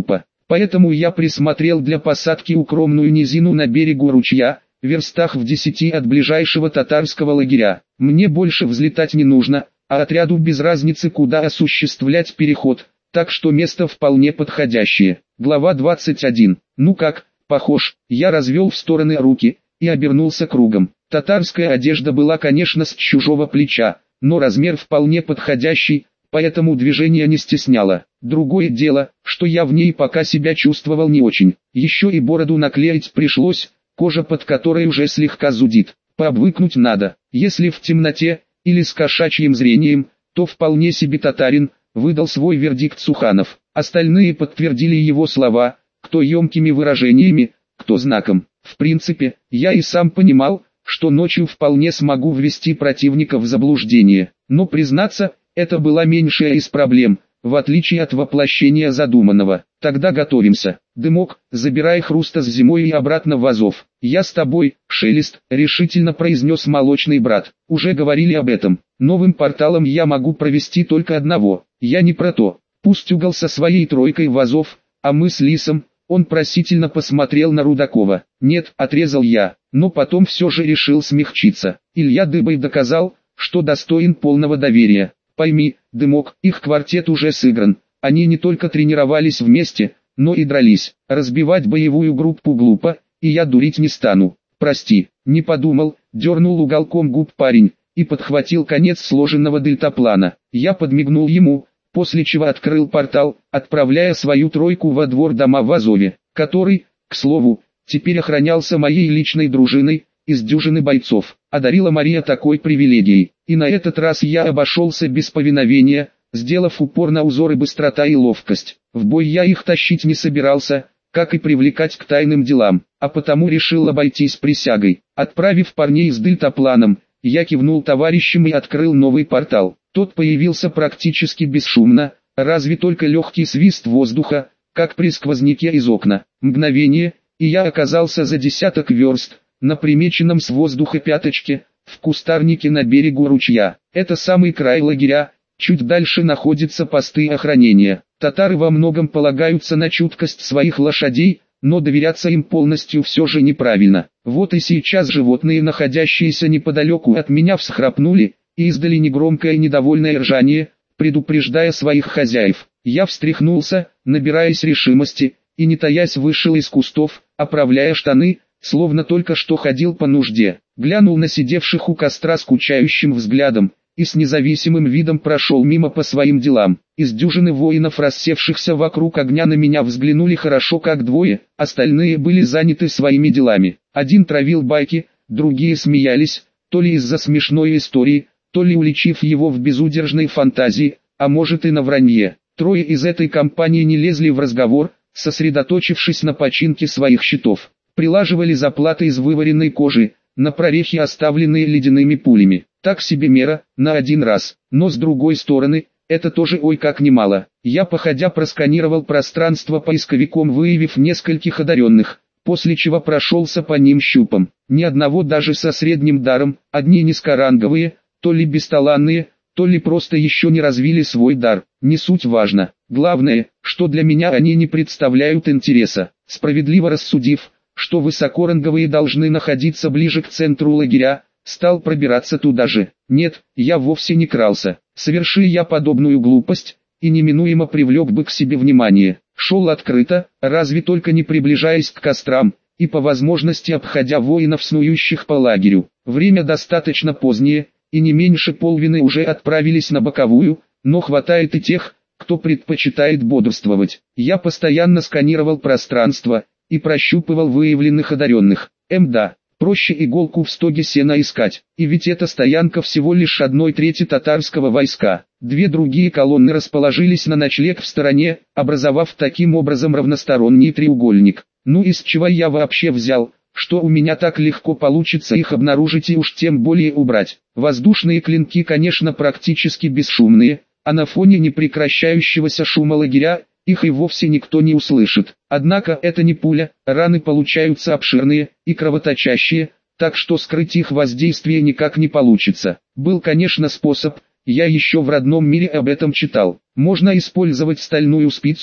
Speaker 1: Поэтому я присмотрел для посадки укромную низину на берегу ручья, в верстах в десяти от ближайшего татарского лагеря. Мне больше взлетать не нужно, а отряду без разницы куда осуществлять переход, так что место вполне подходящее. Глава двадцать один. Ну как, похож? Я развел в стороны руки и обернулся кругом. Татарская одежда была, конечно, с чужого плеча, но размер вполне подходящий, поэтому движение не стесняло. Другое дело, что я в ней пока себя чувствовал не очень. Еще и бороду наклеить пришлось, кожа под которой уже слегка зудит. Пообвыкнуть надо. Если в темноте, или с кошачьим зрением, то вполне себе татарин, выдал свой вердикт Суханов. Остальные подтвердили его слова, кто емкими выражениями, кто знаком. В принципе, я и сам понимал, что ночью вполне смогу ввести противника в заблуждение. Но признаться, это была меньшая из проблем, в отличие от воплощения задуманного. Тогда готовимся. Дымок, забирай Хруста с зимой и обратно в Азов. Я с тобой, Шелест, решительно произнес молочный брат. Уже говорили об этом. Новым порталом я могу провести только одного. Я не про то. Пусть угол со своей тройкой в Азов, а мы с Лисом. Он просительно посмотрел на Рудакова. Нет, отрезал я, но потом все же решил смягчиться. Илья Дыбой доказал, что достоин полного доверия. Пойми, Дымок, их квартет уже сыгран. Они не только тренировались вместе, но и дрались. Разбивать боевую группу глупо, и я дурить не стану. Прости, не подумал, дернул уголком губ парень, и подхватил конец сложенного дельтаплана. Я подмигнул ему, после чего открыл портал, отправляя свою тройку во двор дома в Азове, который, к слову, теперь охранялся моей личной дружиной, из дюжины бойцов. Одарила Мария такой привилегией, и на этот раз я обошелся без повиновения, сделав упор на узоры быстрота и ловкость. В бой я их тащить не собирался, как и привлекать к тайным делам, а потому решил обойтись присягой. Отправив парней с дельтапланом, я кивнул товарищам и открыл новый портал. Тот появился практически бесшумно, разве только легкий свист воздуха, как при сквозняке из окна. Мгновение, и я оказался за десяток верст, на примеченном с воздуха пяточке, в кустарнике на берегу ручья. Это самый край лагеря, чуть дальше находятся посты охранения. Татары во многом полагаются на чуткость своих лошадей, но доверяться им полностью все же неправильно. Вот и сейчас животные, находящиеся неподалеку от меня, всхрапнули и издали негромкое недовольное ржание, предупреждая своих хозяев. Я встряхнулся, набираясь решимости, и не таясь вышел из кустов, оправляя штаны, словно только что ходил по нужде. Глянул на сидевших у костра скучающим взглядом, и с независимым видом прошел мимо по своим делам. Из дюжины воинов, рассевшихся вокруг огня, на меня взглянули хорошо как двое, остальные были заняты своими делами. Один травил байки, другие смеялись, то ли из-за смешной истории, то ли уличив его в безудержной фантазии, а может и на вранье. Трое из этой компании не лезли в разговор, сосредоточившись на починке своих щитов. Прилаживали заплаты из вываренной кожи, на прорехи, оставленные ледяными пулями. Так себе мера, на один раз. Но с другой стороны, это тоже ой как немало. Я походя просканировал пространство поисковиком, выявив нескольких одаренных, после чего прошелся по ним щупом. Ни одного даже со средним даром, одни низкоранговые, то ли бесталанные, то ли просто еще не развили свой дар. Не суть важно. Главное, что для меня они не представляют интереса. Справедливо рассудив, что высокоранговые должны находиться ближе к центру лагеря, стал пробираться туда же. Нет, я вовсе не крался. Соверши я подобную глупость, и неминуемо привлек бы к себе внимание. Шел открыто, разве только не приближаясь к кострам, и по возможности обходя воинов, снующих по лагерю. Время достаточно позднее, и не меньше половины уже отправились на боковую, но хватает и тех, кто предпочитает бодрствовать. Я постоянно сканировал пространство и прощупывал выявленных одаренных. Мда, проще иголку в стоге сена искать, и ведь эта стоянка всего лишь одной трети татарского войска. Две другие колонны расположились на ночлег в стороне, образовав таким образом равносторонний треугольник. Ну из чего я вообще взял, что у меня так легко получится их обнаружить и уж тем более убрать. Воздушные клинки, конечно, практически бесшумные, а на фоне непрекращающегося шума лагеря, их и вовсе никто не услышит. Однако это не пуля, раны получаются обширные и кровоточащие, так что скрыть их воздействие никак не получится. Был, конечно, способ, я еще в родном мире об этом читал. Можно использовать стальную спицу,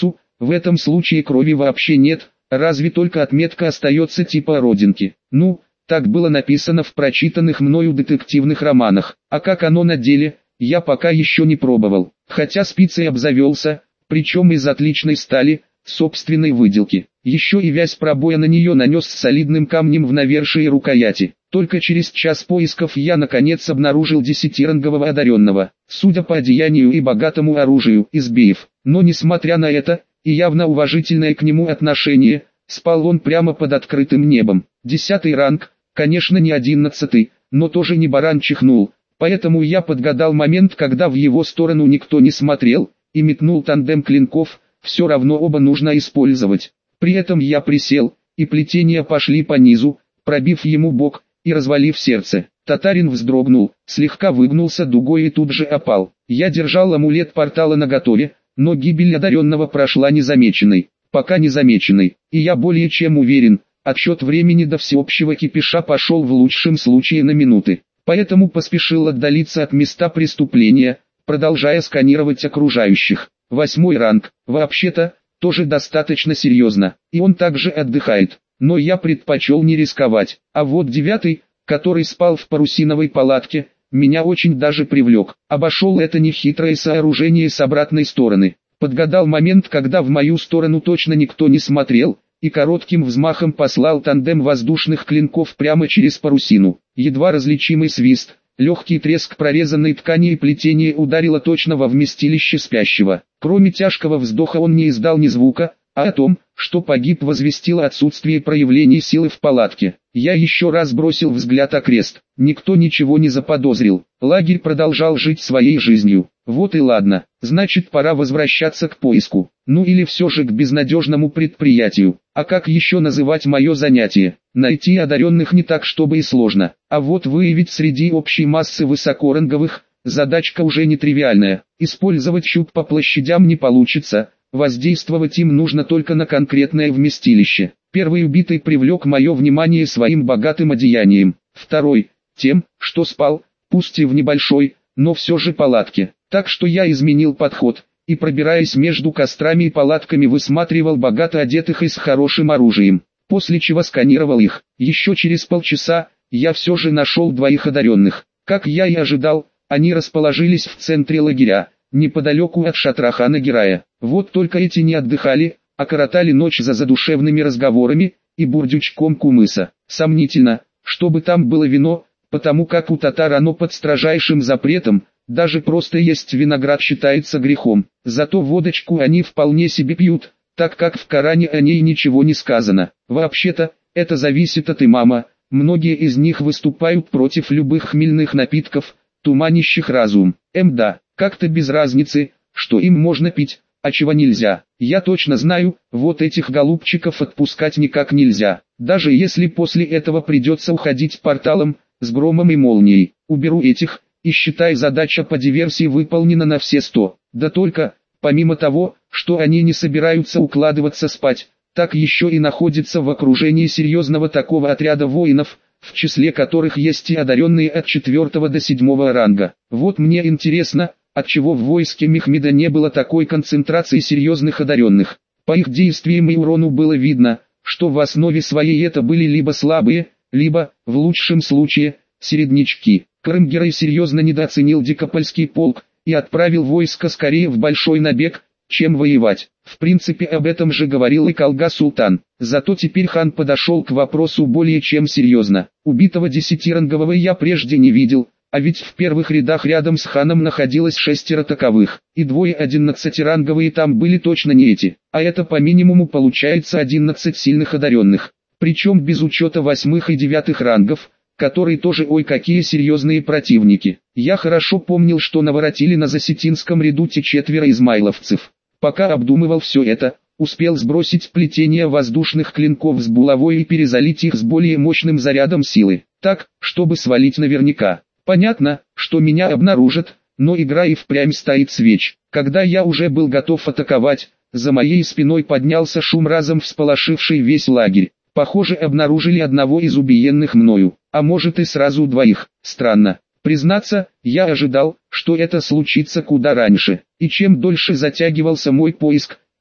Speaker 1: В этом случае крови вообще нет, разве только отметка остается типа родинки. Ну, так было написано в прочитанных мною детективных романах, а как оно на деле, я пока еще не пробовал. Хотя спицей обзавелся, причем из отличной стали, собственной выделки. Еще и вязь пробоя на нее нанес с солидным камнем в навершие рукояти. Только через час поисков я наконец обнаружил десятирангового одаренного, судя по одеянию и богатому оружию, избеев. Но несмотря на это, и явно уважительное к нему отношение, спал он прямо под открытым небом. Десятый ранг, конечно не одиннадцатый, но тоже не баран чихнул, поэтому я подгадал момент, когда в его сторону никто не смотрел, и метнул тандем клинков, все равно оба нужно использовать. При этом я присел, и плетения пошли по низу, пробив ему бок и развалив сердце. Татарин вздрогнул, слегка выгнулся дугой и тут же опал. Я держал амулет портала наготове, но гибель одаренного прошла незамеченной, пока незамеченной, и я более чем уверен, отсчет времени до всеобщего кипиша пошел в лучшем случае на минуты. Поэтому поспешил отдалиться от места преступления, продолжая сканировать окружающих. Восьмой ранг, вообще-то, тоже достаточно серьезно, и он также отдыхает, но я предпочел не рисковать. А вот девятый, который спал в парусиновой палатке, меня очень даже привлек. Обошел это нехитрое сооружение с обратной стороны. Подгадал момент, когда в мою сторону точно никто не смотрел, и коротким взмахом послал тандем воздушных клинков прямо через парусину. Едва различимый свист, легкий треск прорезанной ткани и плетение ударило точно во вместилище спящего. Кроме тяжкого вздоха он не издал ни звука, а о том, что погиб, возвестило отсутствие проявлений силы в палатке. Я еще раз бросил взгляд окрест. Никто ничего не заподозрил. Лагерь продолжал жить своей жизнью. Вот и ладно, значит пора возвращаться к поиску. Ну или все же к безнадежному предприятию. А как еще называть мое занятие? Найти одаренных не так чтобы и сложно. А вот выявить среди общей массы высокоранговых, задачка уже нетривиальная. Использовать щуп по площадям не получится. Воздействовать им нужно только на конкретное вместилище. Первый убитый привлек мое внимание своим богатым одеянием. Второй – тем, что спал, пусть и в небольшой, но все же палатке. Так что я изменил подход, и пробираясь между кострами и палатками высматривал богато одетых и с хорошим оружием. После чего сканировал их. Еще через полчаса, я все же нашел двоих одаренных. Как я и ожидал, они расположились в центре лагеря, неподалеку от шатра хана Герая. Вот только эти не отдыхали, а коротали ночь за задушевными разговорами и бурдючком кумыса. Сомнительно, чтобы там было вино, потому как у татар оно под строжайшим запретом, даже просто есть виноград считается грехом. Зато водочку они вполне себе пьют, так как в Коране о ней ничего не сказано. Вообще-то, это зависит от имама, многие из них выступают против любых хмельных напитков, туманящих разум. Мда, как-то без разницы, что им можно пить, а чего нельзя. Я точно знаю, вот этих голубчиков отпускать никак нельзя. Даже если после этого придется уходить порталом, с громом и молнией. Уберу этих, и считай, задача по диверсии выполнена на все сто. Да только, помимо того, что они не собираются укладываться спать, так еще и находятся в окружении серьезного такого отряда воинов, в числе которых есть и одаренные от четвертого до седьмого ранга. Вот мне интересно, отчего в войске Мехмеда не было такой концентрации серьезных одаренных. По их действиям и урону было видно, что в основе своей это были либо слабые, либо, в лучшем случае, середнячки. Крымгерой серьезно недооценил Дикопольский полк и отправил войско скорее в большой набег, чем воевать. В принципе, об этом же говорил и Калга-Султан. Зато теперь хан подошел к вопросу более чем серьезно. Убитого десятирангового я прежде не видел, а ведь в первых рядах рядом с ханом находилось шестеро таковых, и двое одиннадцатиранговые там были точно не эти, а это по минимуму получается одиннадцать сильных одаренных, причем без учета восьмых и девятых рангов, которые тоже ой какие серьезные противники. Я хорошо помнил, что наворотили на Засетинском редуте четверо измайловцев. Пока обдумывал все это, успел сбросить плетение воздушных клинков с булавой и перезалить их с более мощным зарядом силы, так, чтобы свалить наверняка. Понятно, что меня обнаружат, но игра и впрямь стоит свеч. Когда я уже был готов атаковать, за моей спиной поднялся шум, разом всполошивший весь лагерь. Похоже, обнаружили одного из убиенных мною, а может и сразу двоих. Странно. Признаться, я ожидал, что это случится куда раньше, и чем дольше затягивался мой поиск,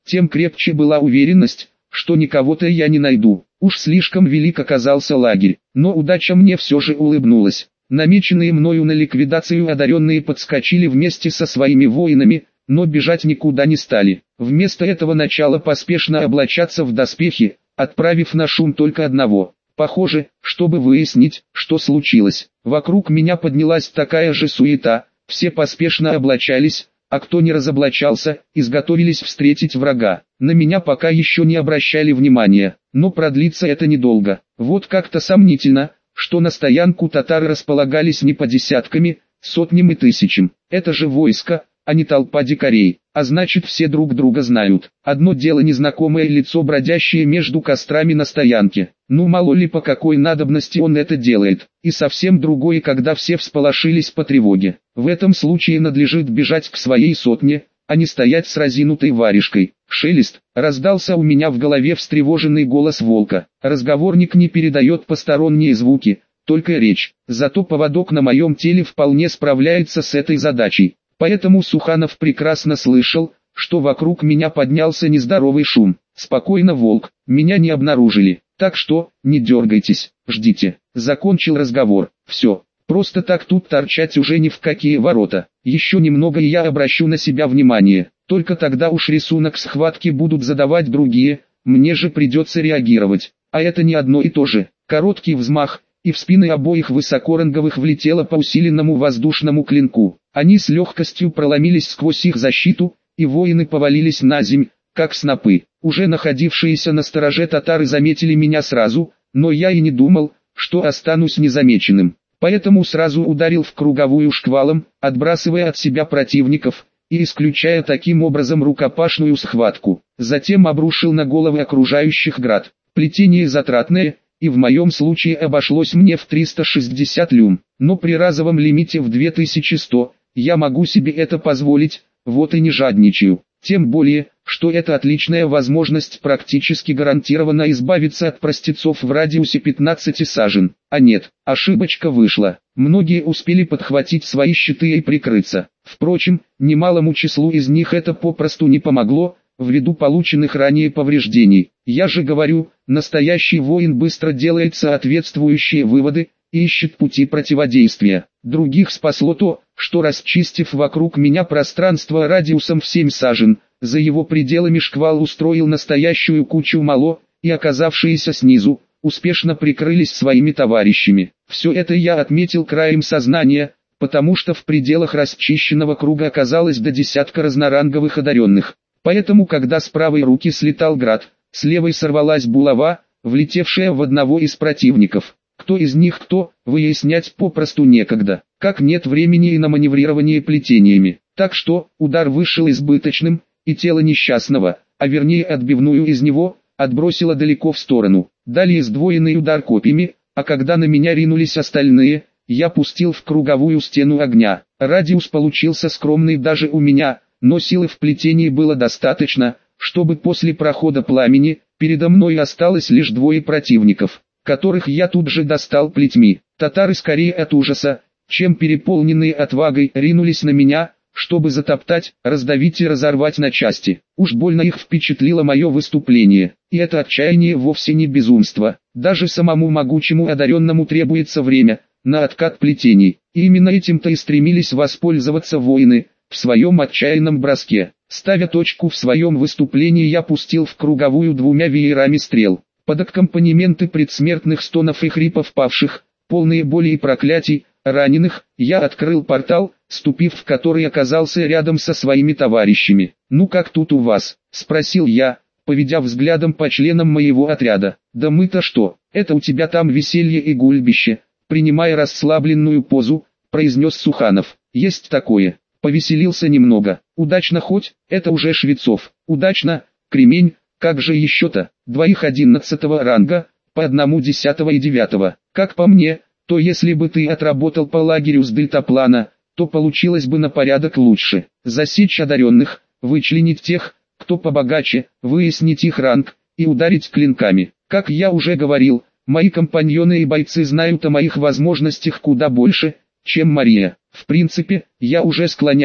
Speaker 1: тем крепче была уверенность, что никого-то я не найду. Уж слишком велик оказался лагерь, но удача мне все же улыбнулась. Намеченные мною на ликвидацию одаренные подскочили вместе со своими воинами, но бежать никуда не стали. Вместо этого начало поспешно облачаться в доспехи, отправив на шум только одного. Похоже, чтобы выяснить, что случилось. Вокруг меня поднялась такая же суета, все поспешно облачались, а кто не разоблачался, изготовились встретить врага. На меня пока еще не обращали внимания, но продлится это недолго. Вот как-то сомнительно, что на стоянку татары располагались не по десятками, сотням и тысячам. Это же войско, а не толпа дикарей, а значит все друг друга знают. Одно дело незнакомое лицо, бродящее между кострами на стоянке. Ну мало ли по какой надобности он это делает. И совсем другое, когда все всполошились по тревоге. В этом случае надлежит бежать к своей сотне, а не стоять с разинутой варежкой. Шелест, раздался у меня в голове встревоженный голос волка. Разговорник не передает посторонние звуки, только речь. Зато поводок на моем теле вполне справляется с этой задачей. Поэтому Суханов прекрасно слышал, что вокруг меня поднялся нездоровый шум. Спокойно, волк, меня не обнаружили, так что, не дергайтесь, ждите. Закончил разговор. Все, просто так тут торчать уже ни в какие ворота. Еще немного и я обращу на себя внимание. Только тогда уж рисунок схватки будут задавать другие, мне же придется реагировать. А это не одно и то же. Короткий взмах, и в спины обоих высокоранговых влетело по усиленному воздушному клинку. Они с легкостью проломились сквозь их защиту, и воины повалились на земь, как снопы. Уже находившиеся на стороже татары заметили меня сразу, но я и не думал, что останусь незамеченным. Поэтому сразу ударил в круговую шквалом, отбрасывая от себя противников, и исключая таким образом рукопашную схватку. Затем обрушил на головы окружающих град. Плетение затратное, и в моем случае обошлось мне в триста шестьдесят люм, но при разовом лимите в две тысячи сто, я могу себе это позволить, вот и не жадничаю. Тем более, что это отличная возможность практически гарантированно избавиться от простецов в радиусе пятнадцати сажен. А нет, ошибочка вышла. Многие успели подхватить свои щиты и прикрыться. Впрочем, немалому числу из них это попросту не помогло, ввиду полученных ранее повреждений. Я же говорю, настоящий воин быстро делает соответствующие выводы и ищет пути противодействия. Других спасло то, что расчистив вокруг меня пространство радиусом в семь сажен, за его пределами шквал устроил настоящую кучу мало, и оказавшиеся снизу, успешно прикрылись своими товарищами. Все это я отметил краем сознания, потому что в пределах расчищенного круга оказалось до десятка разноранговых одаренных. Поэтому когда с правой руки слетал град, с левой сорвалась булава, влетевшая в одного из противников. Кто из них кто, выяснять попросту некогда, как нет времени и на маневрирование плетениями. Так что, удар вышел избыточным, и тело несчастного, а вернее отбивную из него, отбросило далеко в сторону. Далее сдвоенный удар копьями, а когда на меня ринулись остальные, я пустил в круговую стену огня. Радиус получился скромный даже у меня, но силы в плетении было достаточно, чтобы после прохода пламени, передо мной осталось лишь двое противников, которых я тут же достал плетьми. Татары скорее от ужаса, чем переполненные отвагой, ринулись на меня, чтобы затоптать, раздавить и разорвать на части. Уж больно их впечатлило мое выступление, и это отчаяние вовсе не безумство. Даже самому могучему одаренному требуется время на откат плетений, и именно этим-то и стремились воспользоваться воины в своем отчаянном броске. Ставя точку в своем выступлении, я пустил в круговую двумя веерами стрел. Под аккомпанементы предсмертных стонов и хрипов павших, полные боли и проклятий, раненых, я открыл портал, ступив в который оказался рядом со своими товарищами. «Ну как тут у вас?» – спросил я, поведя взглядом по членам моего отряда. «Да мы-то что, это у тебя там веселье и гульбище», – принимая расслабленную позу, произнес Суханов. «Есть такое. Повеселился немного. Удачно хоть, это уже Швецов. Удачно, кремень, как же еще-то, двоих одиннадцатого ранга, по одному десятого и девятого. Как по мне, то если бы ты отработал по лагерю с дельтаплана, то получилось бы на порядок лучше. Засечь одаренных, вычленить тех, кто побогаче, выяснить их ранг, и ударить клинками. Как я уже говорил, мои компаньоны и бойцы знают о моих возможностях куда больше, чем Мария. В принципе, я уже склоняюсь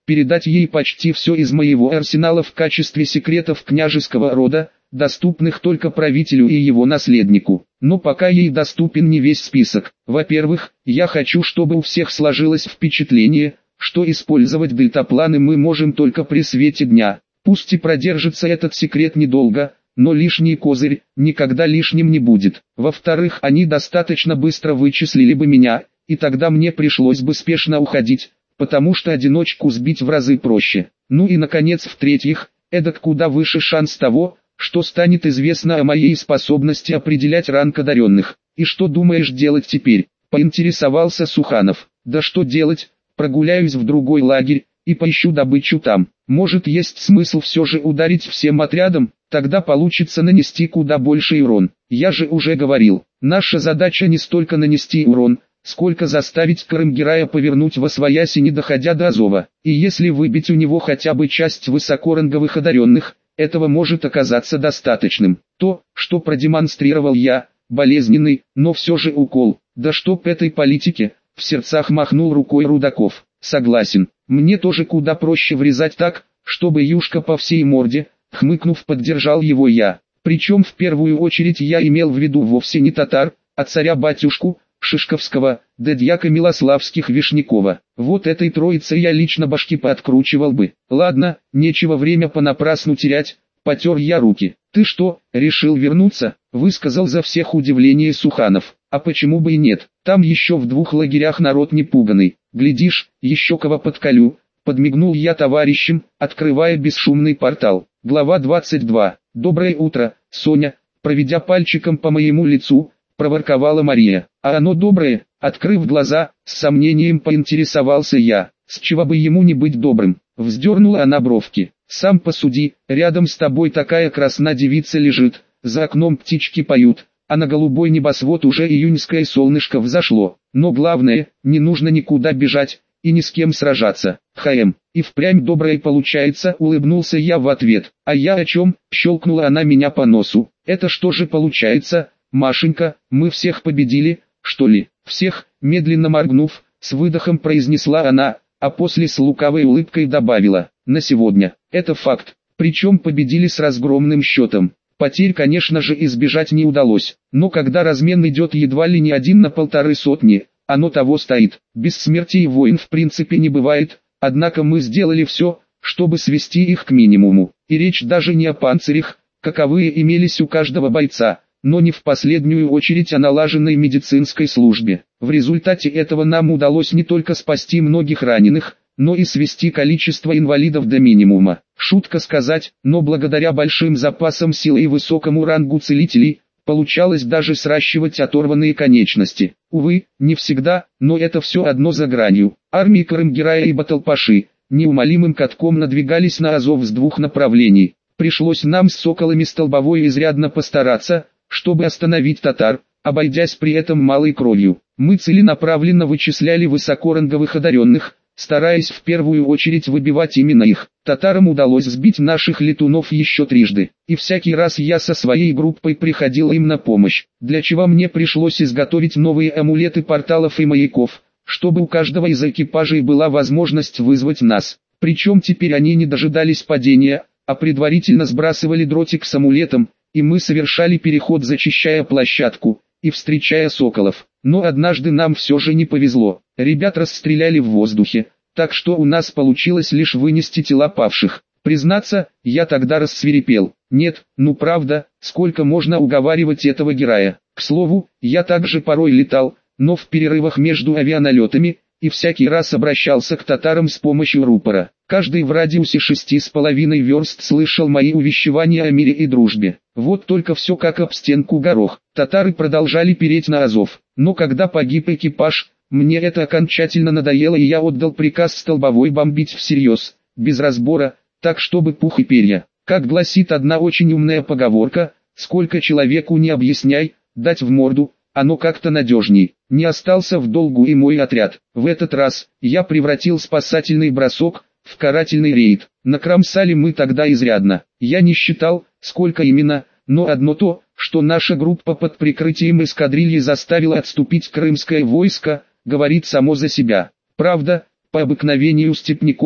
Speaker 1: передать ей почти все из моего арсенала в качестве секретов княжеского рода, доступных только правителю и его наследнику. Но пока ей доступен не весь список. Во-первых, я хочу, чтобы у всех сложилось впечатление, что использовать дельтапланы мы можем только при свете дня. Пусть и продержится этот секрет недолго, но лишний козырь никогда лишним не будет. Во-вторых, они достаточно быстро вычислили бы меня, и тогда мне пришлось бы спешно уходить, потому что одиночку сбить в разы проще. Ну и наконец, в-третьих, эдак куда выше шанс того, что станет известно о моей способности определять ранг одаренных. «И что думаешь делать теперь?» – поинтересовался Суханов. «Да что делать, прогуляюсь в другой лагерь и поищу добычу там. Может, есть смысл все же ударить всем отрядом, тогда получится нанести куда больший урон. Я же уже говорил, наша задача не столько нанести урон, сколько заставить Карымгерая повернуть восвояси, не доходя до Азова. И если выбить у него хотя бы часть высокоранговых одаренных, этого может оказаться достаточным. То, что продемонстрировал я, болезненный, но все же укол. Да чтоб этой политике!» — в сердцах махнул рукой Рудаков. «Согласен, мне тоже куда проще врезать так, чтобы юшка по всей морде», — хмыкнув, поддержал его я. Причем в первую очередь я имел в виду вовсе не татар, а царя-батюшку Шишковского, да дьяка Милославских Вишнякова. Вот этой троице я лично башки пооткручивал бы. Ладно, нечего время понапрасну терять, потер я руки. «Ты что, решил вернуться?» — высказал за всех удивление Суханов. «А почему бы и нет? Там еще в двух лагерях народ непуганный. Глядишь, еще кого подколю», — подмигнул я товарищам, открывая бесшумный портал. Глава двадцать два. «Доброе утро, Соня», проведя пальчиком по моему лицу, проворковала Мария. «А оно доброе?» Открыв глаза, с сомнением поинтересовался я. «С чего бы ему не быть добрым?» Вздернула она бровки. «Сам посуди, рядом с тобой такая красна девица лежит, за окном птички поют, а на голубой небосвод уже июньское солнышко взошло. Но главное, не нужно никуда бежать и ни с кем сражаться. Хаем, и впрямь доброе получается», — улыбнулся я в ответ. «А я о чем?» — щелкнула она меня по носу. «Это что же получается, Машенька, мы всех победили, что ли?» «Всех», — медленно моргнув, с выдохом произнесла она, а после с лукавой улыбкой добавила: «На сегодня». Это факт, причем победили с разгромным счетом. Потерь, конечно же, избежать не удалось, но когда размен идет едва ли не один на полторы сотни, оно того стоит. Бессмертия войн в принципе не бывает, однако мы сделали все, чтобы свести их к минимуму. И речь даже не о панцирях, каковые имелись у каждого бойца, но не в последнюю очередь о налаженной медицинской службе. В результате этого нам удалось не только спасти многих раненых, но и свести количество инвалидов до минимума. Шутка сказать, но благодаря большим запасам сил и высокому рангу целителей, получалось даже сращивать оторванные конечности. Увы, не всегда, но это все одно за гранью. Армии Карымгерая и Баталпаши неумолимым катком надвигались на Азов с двух направлений. Пришлось нам с соколами Столбовой изрядно постараться, чтобы остановить татар, обойдясь при этом малой кровью. Мы целенаправленно вычисляли высокоранговых одаренных, стараясь в первую очередь выбивать именно их. Татарам удалось сбить наших летунов еще трижды, и всякий раз я со своей группой приходил им на помощь, для чего мне пришлось изготовить новые амулеты порталов и маяков, чтобы у каждого из экипажей была возможность вызвать нас. Причем теперь они не дожидались падения, а предварительно сбрасывали дротик с амулетом, и мы совершали переход, зачищая площадку и встречая соколов. Но однажды нам все же не повезло. Ребят расстреляли в воздухе, так что у нас получилось лишь вынести тела павших. Признаться, я тогда рассвирепел. Нет, ну правда, сколько можно уговаривать этого героя. К слову, я также порой летал, но в перерывах между авианалетами, и всякий раз обращался к татарам с помощью рупора. Каждый в радиусе шести с половиной верст слышал мои увещевания о мире и дружбе. Вот только все как об стенку горох. Татары продолжали переть на Азов, но когда погиб экипаж, мне это окончательно надоело, и я отдал приказ Столбовой бомбить всерьез, без разбора, так чтобы пух и перья. Как гласит одна очень умная поговорка, сколько человеку не объясняй, дать в морду, оно как-то надежней. Не остался в долгу и мой отряд. В этот раз я превратил спасательный бросок в карательный рейд. Накромсали мы тогда изрядно. Я не считал, сколько именно, но одно то, что наша группа под прикрытием эскадрильи заставила отступить крымское войско, говорит само за себя. Правда, по обыкновению степняков,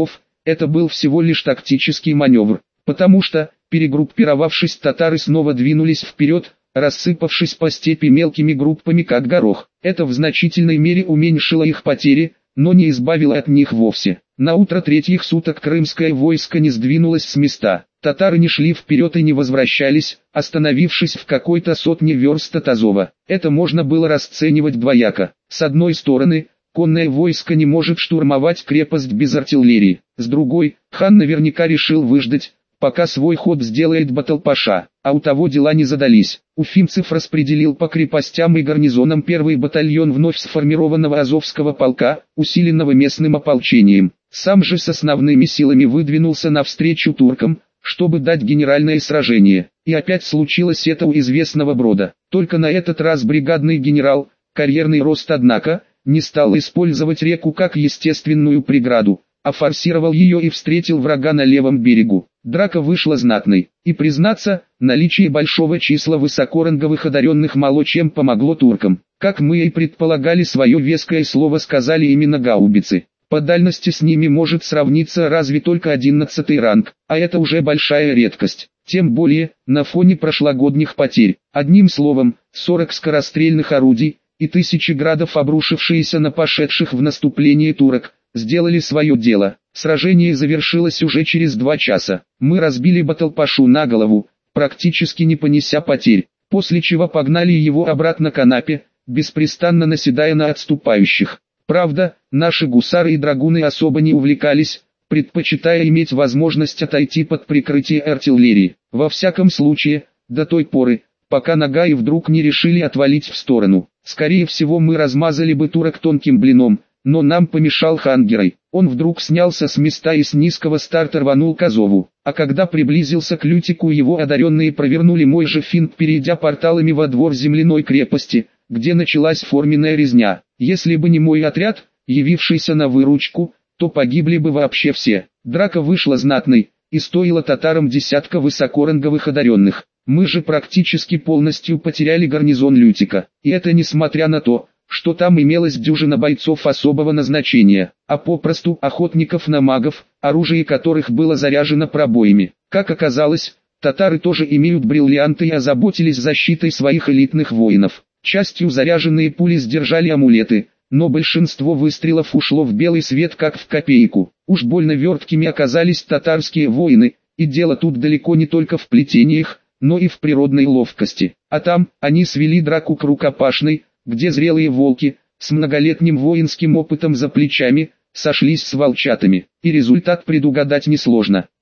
Speaker 1: Это был всего лишь тактический маневр, потому что, перегруппировавшись, татары снова двинулись вперед, рассыпавшись по степи мелкими группами как горох. Это в значительной мере уменьшило их потери, но не избавило от них вовсе. На утро третьих суток крымское войско не сдвинулось с места. Татары не шли вперед и не возвращались, остановившись в какой-то сотне верст от Азова. Это можно было расценивать двояко. С одной стороны, конное войско не может штурмовать крепость без артиллерии. С другой, хан наверняка решил выждать, пока свой ход сделает Баталпаша, а у того дела не задались. Уфимцев распределил по крепостям и гарнизонам первый батальон вновь сформированного Азовского полка, усиленного местным ополчением. Сам же с основными силами выдвинулся навстречу туркам, чтобы дать генеральное сражение. И опять случилось это у известного Брода. Только на этот раз бригадный генерал, карьерный рост однако, не стал использовать реку как естественную преграду, а форсировал ее и встретил врага на левом берегу. Драка вышла знатной, и признаться, наличие большого числа высокоранговых одаренных мало чем помогло туркам. Как мы и предполагали, свое веское слово сказали именно гаубицы. По дальности с ними может сравниться разве только одиннадцатый ранг, а это уже большая редкость. Тем более, на фоне прошлогодних потерь. Одним словом, сорок скорострельных орудий и тысячи градов, обрушившиеся на пошедших в наступление турок, сделали свое дело. Сражение завершилось уже через два часа. Мы разбили Баталпашу на голову, практически не понеся потерь, после чего погнали его обратно к Анапе, беспрестанно наседая на отступающих. Правда, наши гусары и драгуны особо не увлекались, предпочитая иметь возможность отойти под прикрытие артиллерии. Во всяком случае, до той поры, пока Ногаи вдруг не решили отвалить в сторону. Скорее всего, мы размазали бы турок тонким блином, но нам помешал хан Герой. Он вдруг снялся с места и с низкого старта рванул к Азову, а когда приблизился к Лютику, его одаренные провернули мой же финт, перейдя порталами во двор земляной крепости, где началась форменная резня. Если бы не мой отряд, явившийся на выручку, то погибли бы вообще все. Драка вышла знатной, и стоила татарам десятка высокоранговых одаренных. Мы же практически полностью потеряли гарнизон Лютика, и это несмотря на то, что там имелась дюжина бойцов особого назначения, а попросту охотников на магов, оружие которых было заряжено пробоями. Как оказалось, татары тоже имеют бриллианты и озаботились защитой своих элитных воинов. Частью заряженные пули сдержали амулеты, но большинство выстрелов ушло в белый свет как в копейку. Уж больно верткими оказались татарские воины, и дело тут далеко не только в плетениях, но и в природной ловкости. А там, они свели драку к рукопашной, где зрелые волки, с многолетним воинским опытом за плечами, сошлись с волчатами. И результат предугадать несложно.